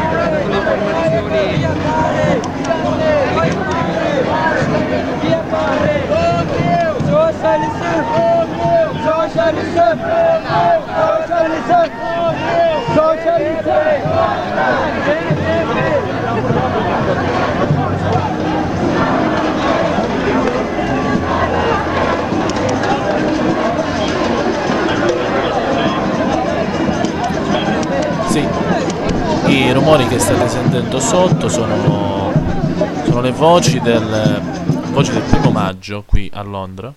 Socialism! Socialism! Socialism! Socialism! Sì, i rumori che state sentendo sotto sono, sono le voci del, voci del primo maggio qui a Londra,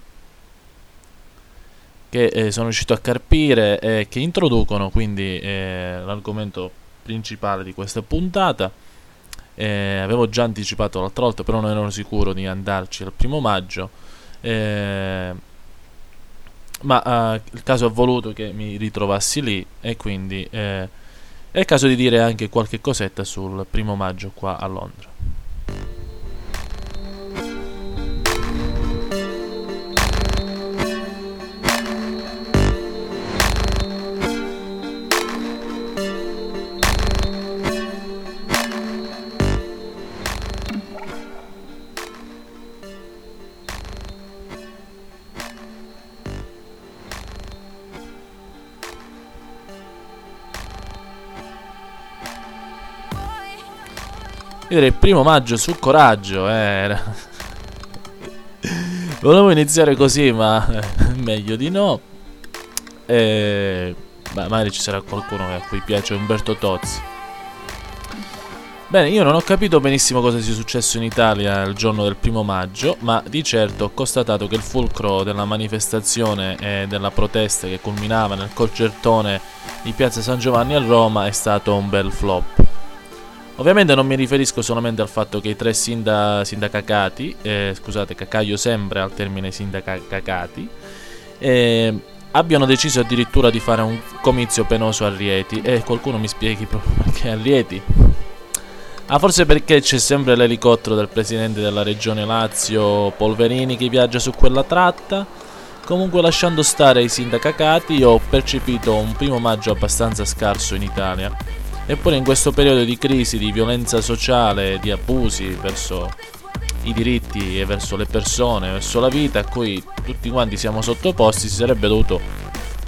che eh, sono riuscito a carpire e che introducono quindi eh, l'argomento principale di questa puntata. Eh, avevo già anticipato l'altra volta, però non ero sicuro di andarci al primo maggio, eh, ma eh, il caso ha voluto che mi ritrovassi lì e quindi eh, è il caso di dire anche qualche cosetta sul primo maggio qua a Londra. direi il primo maggio su Coraggio, eh, era... Volevo iniziare così, ma meglio di no. E... beh, magari ci sarà qualcuno a cui piace Umberto Tozzi. Bene, io non ho capito benissimo cosa sia successo in Italia il giorno del primo maggio, ma di certo ho constatato che il fulcro della manifestazione e della protesta che culminava nel concertone di Piazza San Giovanni a Roma è stato un bel flop. Ovviamente non mi riferisco solamente al fatto che i tre sinda- sindacacati, eh, scusate, cacaio sempre al termine sindacacati, eh, abbiano deciso addirittura di fare un comizio penoso a Rieti, e qualcuno mi spieghi proprio perché a Rieti? Ah, forse perché c'è sempre l'elicottero del presidente della regione Lazio Polverini che viaggia su quella tratta. Comunque, lasciando stare i sindacacati, io ho percepito un primo maggio abbastanza scarso in Italia. Eppure in questo periodo di crisi, di violenza sociale, di abusi verso i diritti e verso le persone, verso la vita a cui tutti quanti siamo sottoposti, si sarebbe dovuto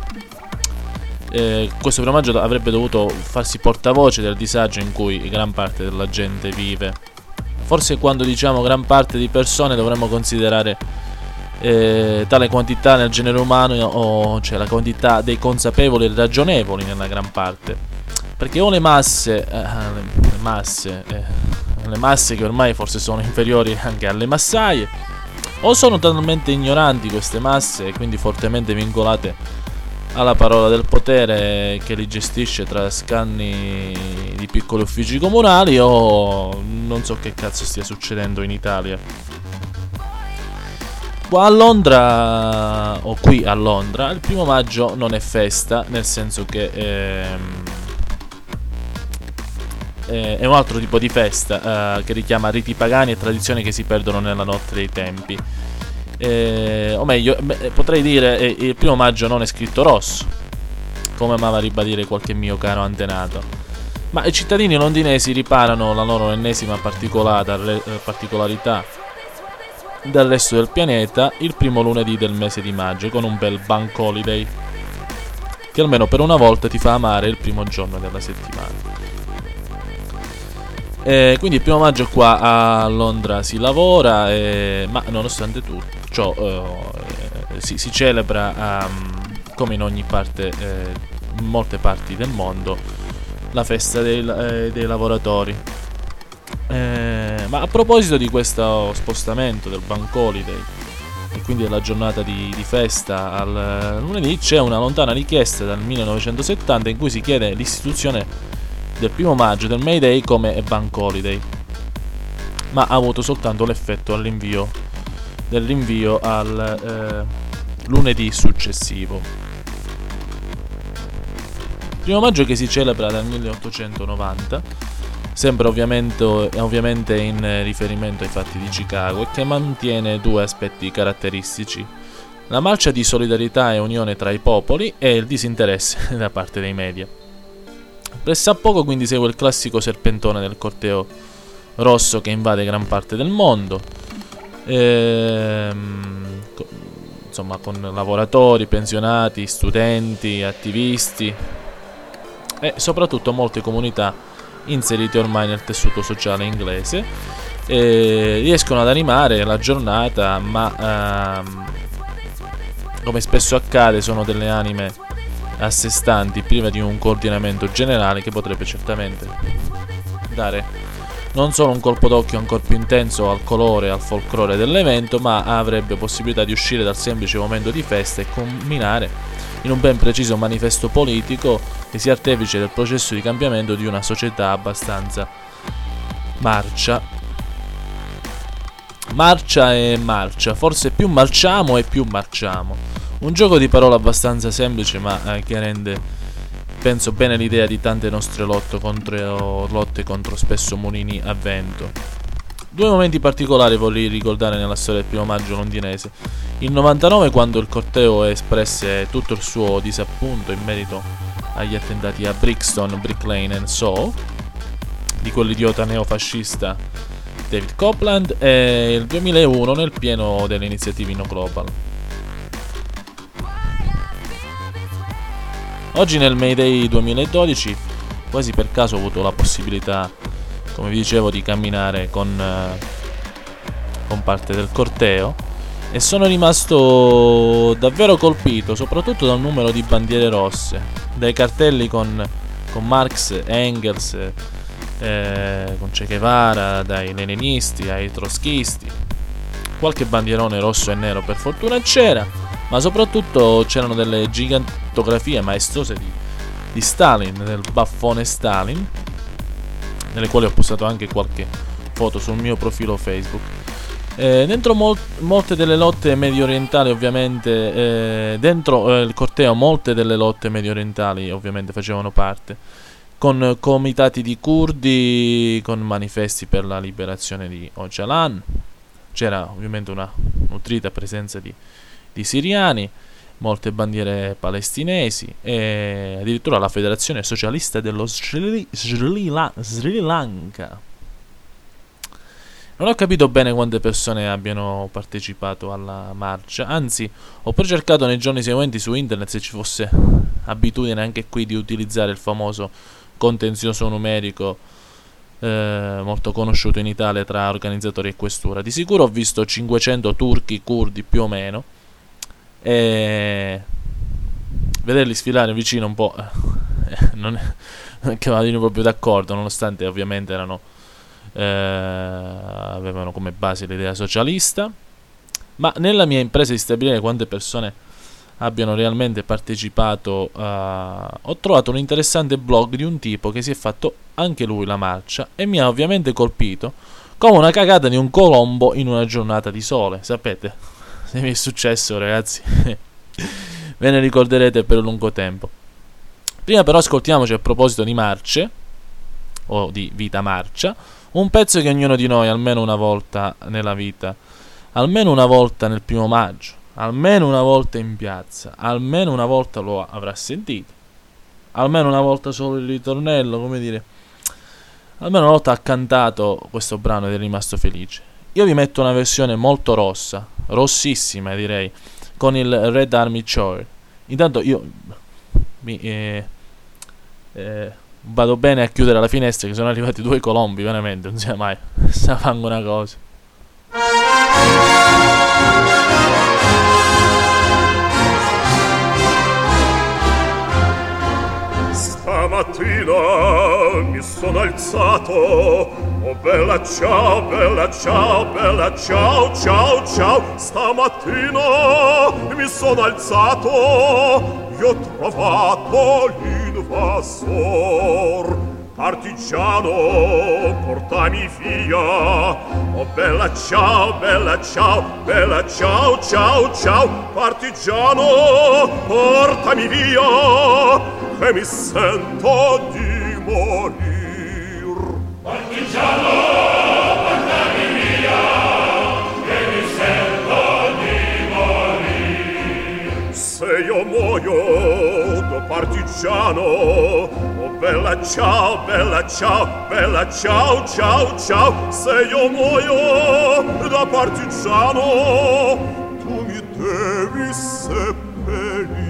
Eh, questo primo maggio avrebbe dovuto farsi portavoce del disagio in cui gran parte della gente vive. Forse quando diciamo gran parte di persone dovremmo considerare eh, tale quantità nel genere umano, o cioè la quantità dei consapevoli e ragionevoli nella gran parte, perché o le masse eh, le masse eh, le masse che ormai forse sono inferiori anche alle massaie, o sono talmente ignoranti queste masse e quindi fortemente vincolate alla parola del potere che li gestisce tra scanni di piccoli uffici comunali, o non so che cazzo stia succedendo in Italia. Qua a Londra, o qui a Londra, il primo maggio non è festa, nel senso che ehm, è un altro tipo di festa eh, che richiama riti pagani e tradizioni che si perdono nella notte dei tempi. Eh, o meglio, beh, potrei dire eh, il primo maggio non è scritto rosso, come amava ribadire qualche mio caro antenato, ma i cittadini londinesi riparano la loro ennesima particolarità dal resto del pianeta il primo lunedì del mese di maggio, con un bel bank holiday che almeno per una volta ti fa amare il primo giorno della settimana. E quindi il primo maggio qua a Londra si lavora, e, ma nonostante tutto ciò eh, si, si celebra um, come in ogni parte, eh, in molte parti del mondo, la festa dei, eh, dei lavoratori. Eh, ma a proposito di questo spostamento del bank holiday e quindi della giornata di, di festa al lunedì, c'è una lontana richiesta dal millenovecentosettanta in cui si chiede l'istituzione del primo maggio del May Day come bank holiday, ma ha avuto soltanto l'effetto all'invio del rinvio al eh, lunedì successivo. Primo maggio che si celebra dal milleottocentonovanta, sempre ovviamente, ovviamente in riferimento ai fatti di Chicago, e che mantiene due aspetti caratteristici: la marcia di solidarietà e unione tra i popoli e il disinteresse da parte dei media. Pressappoco quindi segue il classico serpentone del corteo rosso che invade gran parte del mondo, ehm, insomma con lavoratori, pensionati, studenti, attivisti e soprattutto molte comunità inserite ormai nel tessuto sociale inglese, eh, riescono ad animare la giornata, ma ehm, come spesso accade sono delle anime a sé stanti, priva di un coordinamento generale che potrebbe certamente dare non solo un colpo d'occhio ancora più intenso al colore e al folklore dell'evento, ma avrebbe possibilità di uscire dal semplice momento di festa e combinare in un ben preciso manifesto politico che sia artefice del processo di cambiamento di una società abbastanza marcia. Marcia e marcia, forse più marciamo e più marciamo. Un gioco di parole abbastanza semplice, ma eh, che rende, penso, bene l'idea di tante nostre lotte contro, lotte contro spesso mulini a vento. Due momenti particolari vorrei ricordare nella storia del primo maggio londinese. Il novantanove, quando il corteo espresse tutto il suo disappunto in merito agli attentati a Brixton, Brick Lane e Soho di quell'idiota neofascista David Copeland, e il duemilauno nel pieno delle iniziative No Global. Oggi nel May Day duemiladodici, quasi per caso ho avuto la possibilità come vi dicevo, di camminare con, eh, con parte del corteo, e sono rimasto davvero colpito soprattutto dal numero di bandiere rosse, dai cartelli con, con Marx, Engels, eh, con Che Guevara, dai leninisti ai trotskisti. Qualche bandierone rosso e nero per fortuna c'era, ma soprattutto c'erano delle gigantografie maestose di, di Stalin, del baffone Stalin, nelle quali ho postato anche qualche foto sul mio profilo Facebook. Eh, dentro mol- molte delle lotte medio orientali, ovviamente, eh, dentro eh, il corteo molte delle lotte medio orientali ovviamente facevano parte, con comitati di curdi, con manifesti per la liberazione di Öcalan. C'era ovviamente una nutrita presenza di, di siriani, molte bandiere palestinesi e addirittura la Federazione Socialista dello Sri, Sri, Sri Lanka. Non ho capito bene quante persone abbiano partecipato alla marcia, anzi ho poi cercato nei giorni seguenti su internet se ci fosse abitudine anche qui di utilizzare il famoso contenzioso numerico eh, molto conosciuto in Italia tra organizzatori e questura. Di sicuro ho visto cinquecento turchi curdi più o meno, e vederli sfilare vicino un po' eh, non è che vado proprio d'accordo, nonostante ovviamente erano Eh, avevano come base l'idea socialista. Ma nella mia impresa di stabilire quante persone abbiano realmente partecipato, uh, ho trovato un interessante blog di un tipo che si è fatto anche lui la marcia e mi ha ovviamente colpito come una cagata di un colombo in una giornata di sole. Sapete, se mi è successo, ragazzi, ve ne ricorderete per un lungo tempo. Prima però ascoltiamoci, a proposito di marce o di vita marcia, un pezzo che ognuno di noi almeno una volta nella vita, almeno una volta nel primo maggio, almeno una volta in piazza, almeno una volta lo avrà sentito, almeno una volta solo il ritornello, come dire, almeno una volta ha cantato questo brano ed è rimasto felice. Io vi metto una versione molto rossa, rossissima direi, con il Red Army Choir. Intanto io mi... Eh, eh, vado bene a chiudere la finestra, che sono arrivati due colombi, veramente, non sia mai, sta fanno una cosa. Stamattina mi sono alzato, oh bella ciao, bella ciao, bella ciao, ciao, ciao. Stamattina mi sono alzato, io ho trovato l'invasor. Partigiano, portami via, oh bella ciao, bella ciao, bella ciao, ciao, ciao. Partigiano, portami via, che mi sento di morir. Partigiano, portami via, che mi sento di morir. Se io muoio da partigiano, oh bella ciao, bella ciao, bella ciao, ciao, ciao. Se io muoio da partigiano, tu mi devi seppellire.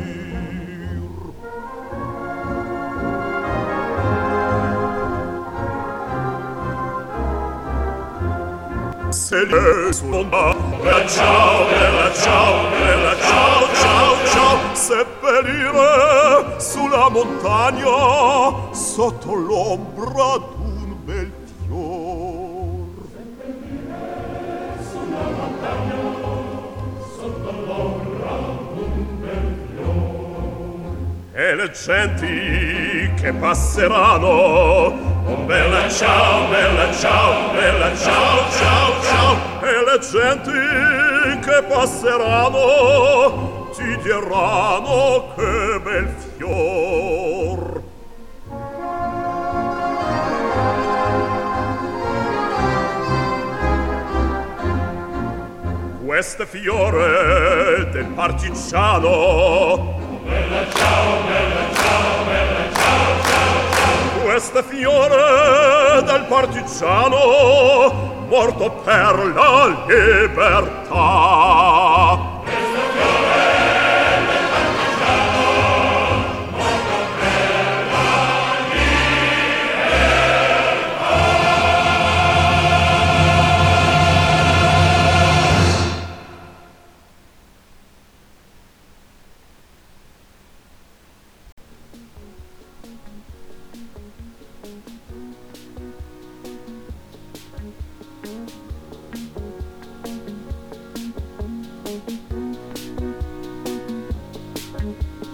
Se io sono bella ciao, bella ciao, bella ciao, ciao, ciao. Seppellire sulla montagna sotto l'ombra d'un bel fior. Seppellire sulla montagna sotto l'ombra d'un bel fior. E le genti che passeranno, oh bella ciao, bella ciao, bella ciao, ciao, ciao. E le genti che passeranno ti diranno che bel fior. Questo fiore del partigiano, oh bella ciao, bella ciao, bella ciao, ciao, ciao. Questo fiore del partigiano, morto per la libertà. Questo fiore del partigiano, morto per la libertà.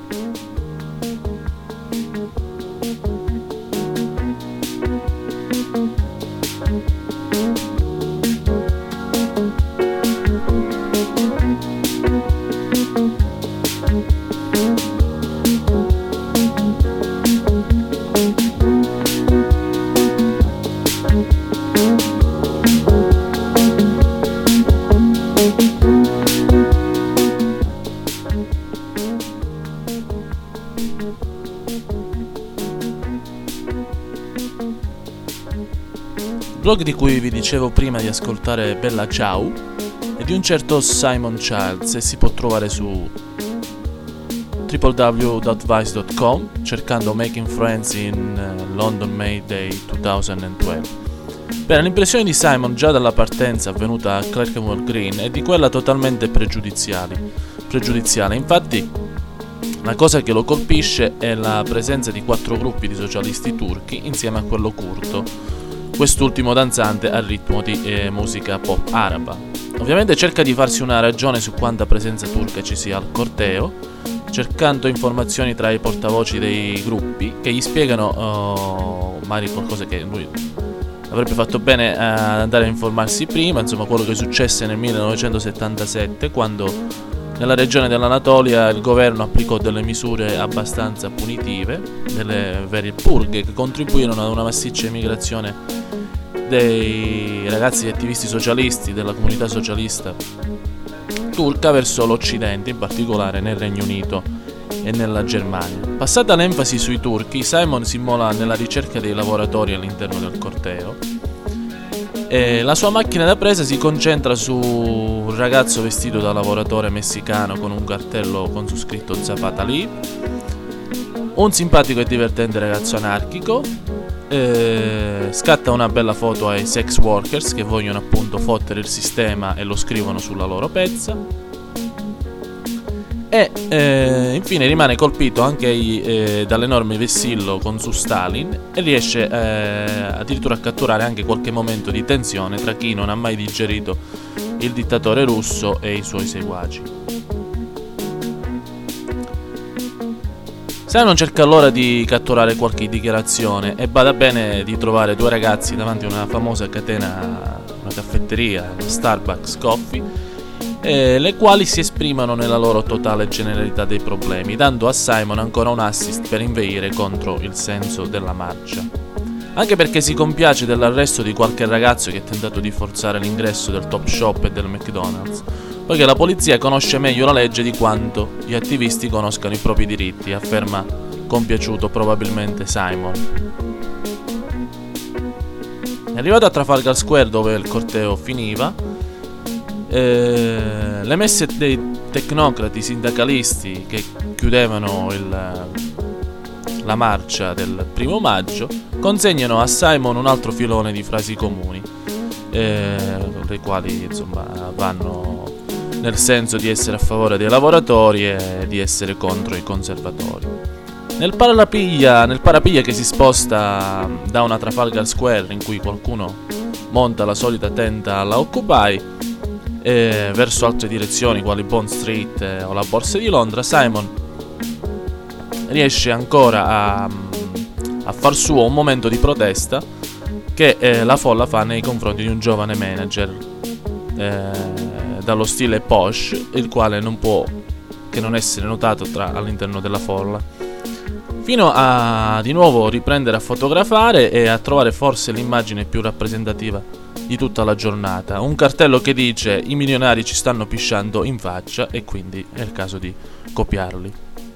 blog di cui vi dicevo prima di ascoltare Bella Ciao è di un certo Simon Childs e si può trovare su w w w dot vice dot com cercando Making Friends in uh, London May Day duemiladodici. Bene, l'impressione di Simon già dalla partenza avvenuta a Clerkenwell Green è di quella totalmente pregiudiziale. pregiudiziale. Infatti la cosa che lo colpisce è la presenza di quattro gruppi di socialisti turchi insieme a quello curdo, quest'ultimo danzante al ritmo di eh, musica pop araba. Ovviamente cerca di farsi una ragione su quanta presenza turca ci sia al corteo, cercando informazioni tra i portavoci dei gruppi che gli spiegano oh, magari qualcosa che lui avrebbe fatto bene ad andare a informarsi prima, insomma quello che successe nel millenovecentosettantasette, quando nella regione dell'Anatolia il governo applicò delle misure abbastanza punitive, delle vere purghe che contribuirono ad una massiccia emigrazione dei ragazzi e attivisti socialisti della comunità socialista turca verso l'Occidente, in particolare nel Regno Unito e nella Germania. Passata l'enfasi sui turchi, Simon si immola nella ricerca dei lavoratori all'interno del corteo e la sua macchina da presa si concentra su un ragazzo vestito da lavoratore messicano con un cartello con su scritto Zapata lì, un simpatico e divertente ragazzo anarchico. Eh, scatta una bella foto ai sex workers che vogliono appunto fottere il sistema e lo scrivono sulla loro pezza e eh, infine rimane colpito anche eh, dall'enorme vessillo con su Stalin e riesce eh, addirittura a catturare anche qualche momento di tensione tra chi non ha mai digerito il dittatore russo e i suoi seguaci. Simon cerca allora di catturare qualche dichiarazione e bada bene di trovare due ragazzi davanti a una famosa catena, una caffetteria, una Starbucks Coffee, eh, le quali si esprimono nella loro totale generalità dei problemi, dando a Simon ancora un assist per inveire contro il senso della marcia. Anche perché si compiace dell'arresto di qualche ragazzo che ha tentato di forzare l'ingresso del Top Shop e del McDonald's, poiché la polizia conosce meglio la legge di quanto gli attivisti conoscano i propri diritti, afferma compiaciuto probabilmente Simon. Arrivato a Trafalgar Square, dove il corteo finiva, eh, le messe dei tecnocrati sindacalisti che chiudevano il, la marcia del primo maggio consegnano a Simon un altro filone di frasi comuni, eh, le quali insomma vanno nel senso di essere a favore dei lavoratori e di essere contro i conservatori. Nel parapiglia, nel parapiglia che si sposta da una Trafalgar Square in cui qualcuno monta la solita tenda alla Occupy e verso altre direzioni quali Bond Street eh, o la Borsa di Londra, Simon riesce ancora a, a far suo un momento di protesta che eh, la folla fa nei confronti di un giovane manager eh, dallo stile posh, il quale non può che non essere notato tra, all'interno della folla, fino a di nuovo riprendere a fotografare e a trovare forse l'immagine più rappresentativa di tutta la giornata, un cartello che dice i milionari ci stanno pisciando in faccia e quindi è il caso di copiarli.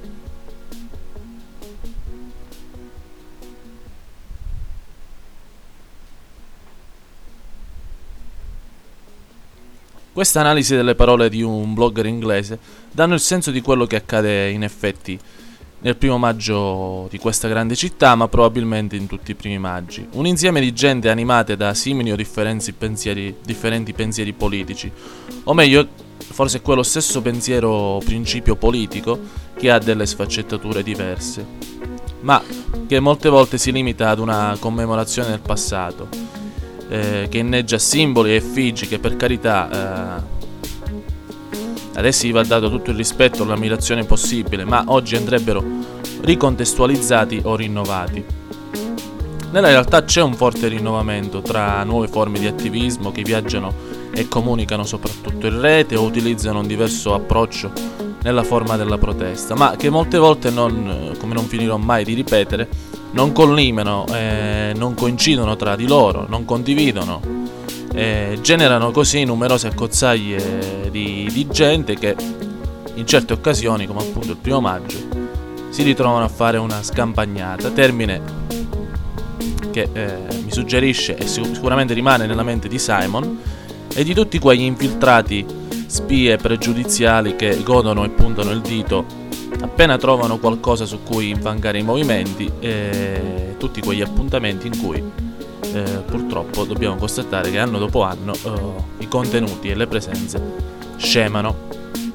Questa analisi delle parole di un blogger inglese danno il senso di quello che accade in effetti nel primo maggio di questa grande città, ma probabilmente in tutti i primi maggi. Un insieme di gente animate da simili o differenti pensieri, differenti pensieri politici, o meglio, forse è quello stesso pensiero principio politico che ha delle sfaccettature diverse, ma che molte volte si limita ad una commemorazione del passato, Eh, che inneggia simboli e effigi che per carità eh, Ad essi va dato tutto il rispetto e l'ammirazione possibile, ma oggi andrebbero ricontestualizzati o rinnovati. Nella realtà c'è un forte rinnovamento tra nuove forme di attivismo che viaggiano e comunicano soprattutto in rete o utilizzano un diverso approccio nella forma della protesta, ma che molte volte, non, come non finirò mai di ripetere, non collimano, eh, non coincidono tra di loro, non condividono, eh, generano così numerose accozzaglie di, di gente che in certe occasioni, come appunto il primo maggio, si ritrovano a fare una scampagnata, termine che eh, mi suggerisce e sicuramente rimane nella mente di Simon e di tutti quegli infiltrati spie pregiudiziali che godono e puntano il dito appena trovano qualcosa su cui infangare i movimenti, e tutti quegli appuntamenti in cui eh, purtroppo dobbiamo constatare che anno dopo anno eh, i contenuti e le presenze scemano.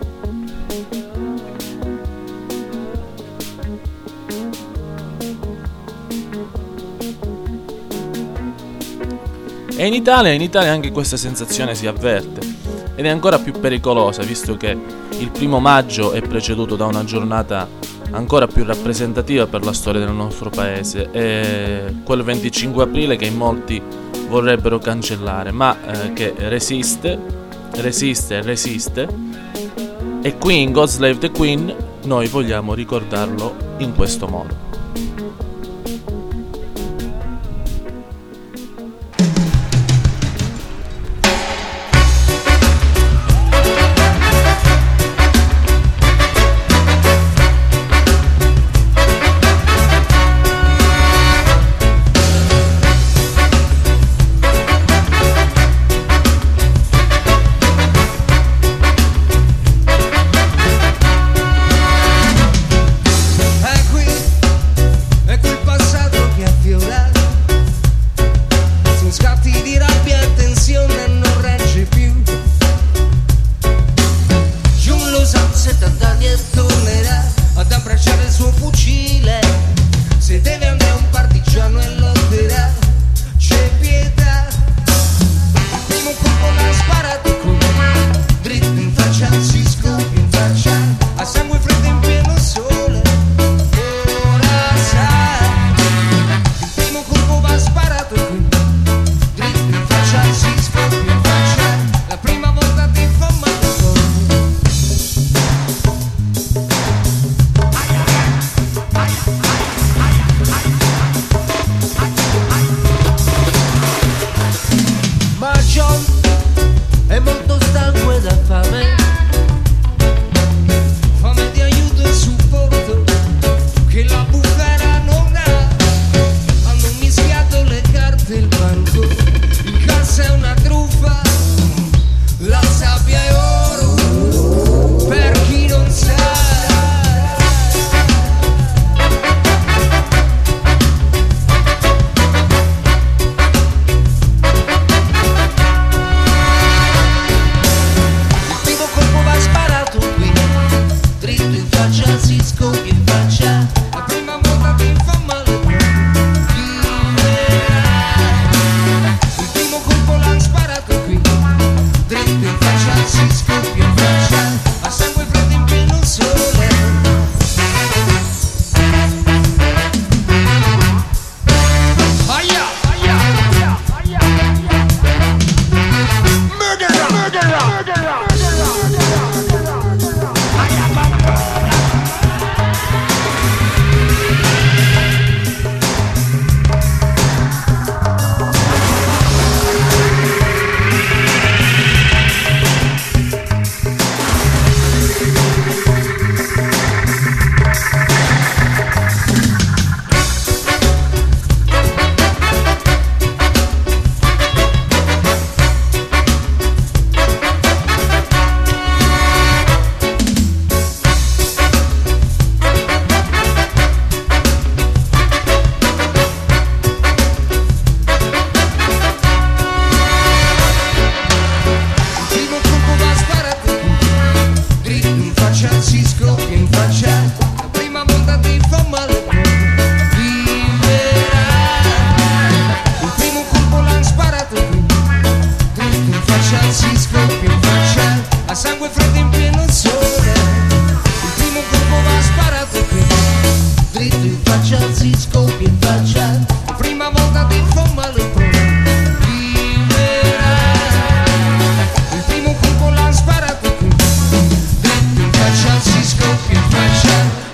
E in Italia, in Italia anche questa sensazione si avverte ed è ancora più pericolosa, visto che il primo maggio è preceduto da una giornata ancora più rappresentativa per la storia del nostro paese, è quel venticinque aprile che in molti vorrebbero cancellare, ma eh, che resiste, resiste e resiste, e qui in God Save the Queen noi vogliamo ricordarlo in questo modo.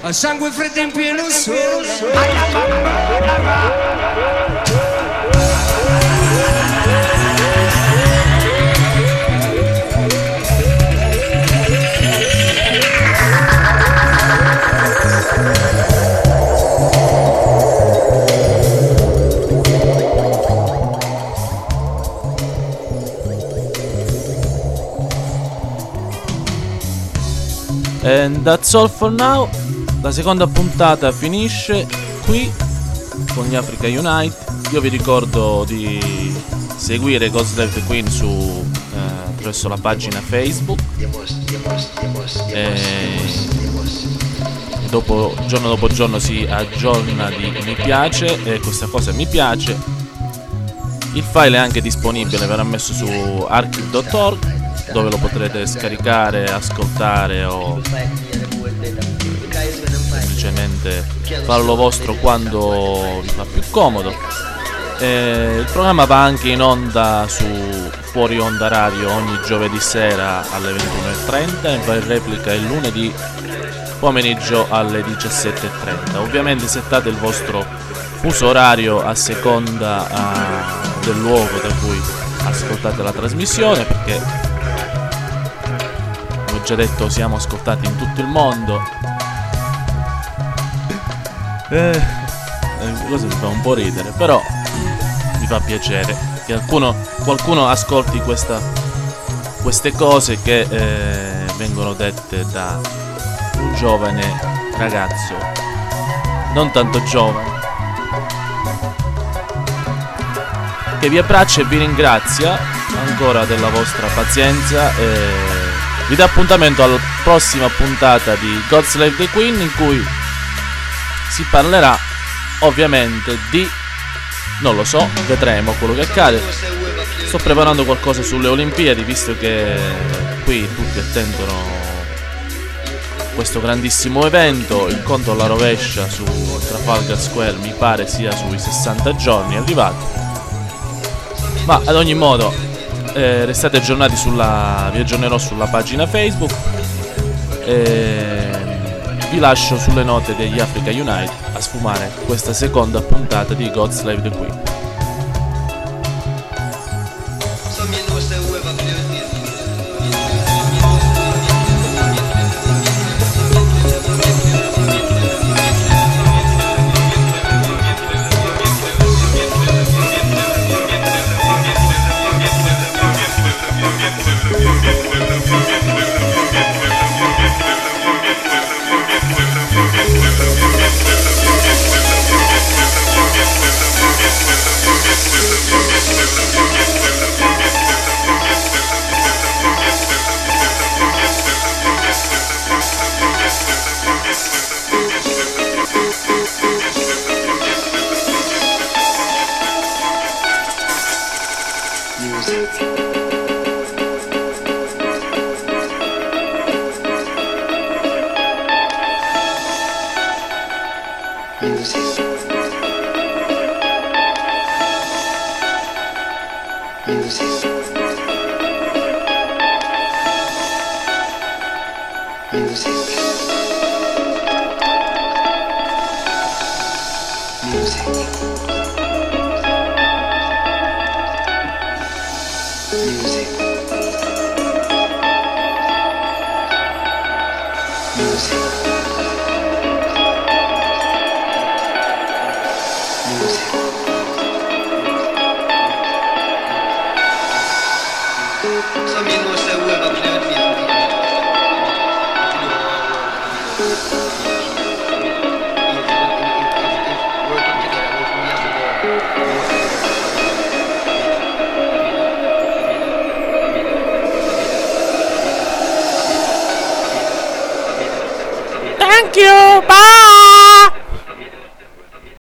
a sangue freddo in pieno sole. And that's all for now. La seconda puntata finisce qui con gli Africa Unite. Io vi ricordo di seguire God Slave the Queen su eh, attraverso la pagina Facebook e dopo, giorno dopo giorno si aggiorna di mi piace e questa cosa mi piace. Il file è anche disponibile, verrà messo su archive punto org dove lo potrete scaricare, ascoltare o semplicemente farlo vostro quando vi fa più comodo. E il programma va anche in onda su Fuori Onda Radio ogni giovedì sera alle ventuno e trenta e va in replica il lunedì pomeriggio alle diciassette e trenta. Ovviamente settate il vostro fuso orario a seconda uh, del luogo da cui ascoltate la trasmissione, perché come ho già detto siamo ascoltati in tutto il mondo. Eh, cosa mi fa un po' ridere, però mi fa piacere che qualcuno, qualcuno ascolti questa, queste cose che eh, vengono dette da un giovane ragazzo, non tanto giovane, che vi abbraccia e vi ringrazia ancora della vostra pazienza e vi dà appuntamento alla prossima puntata di God Slave the Queen, in cui si parlerà ovviamente di, non lo so, vedremo quello che accade. Sto preparando qualcosa sulle Olimpiadi, visto che qui tutti attendono questo grandissimo evento. Il conto alla rovescia su Trafalgar Square mi pare sia sui sessanta giorni arrivati, ma ad ogni modo eh, restate aggiornati sulla, vi aggiornerò sulla pagina Facebook e vi lascio sulle note degli Africa Unite a sfumare questa seconda puntata di God Slave the Queen. Thank you.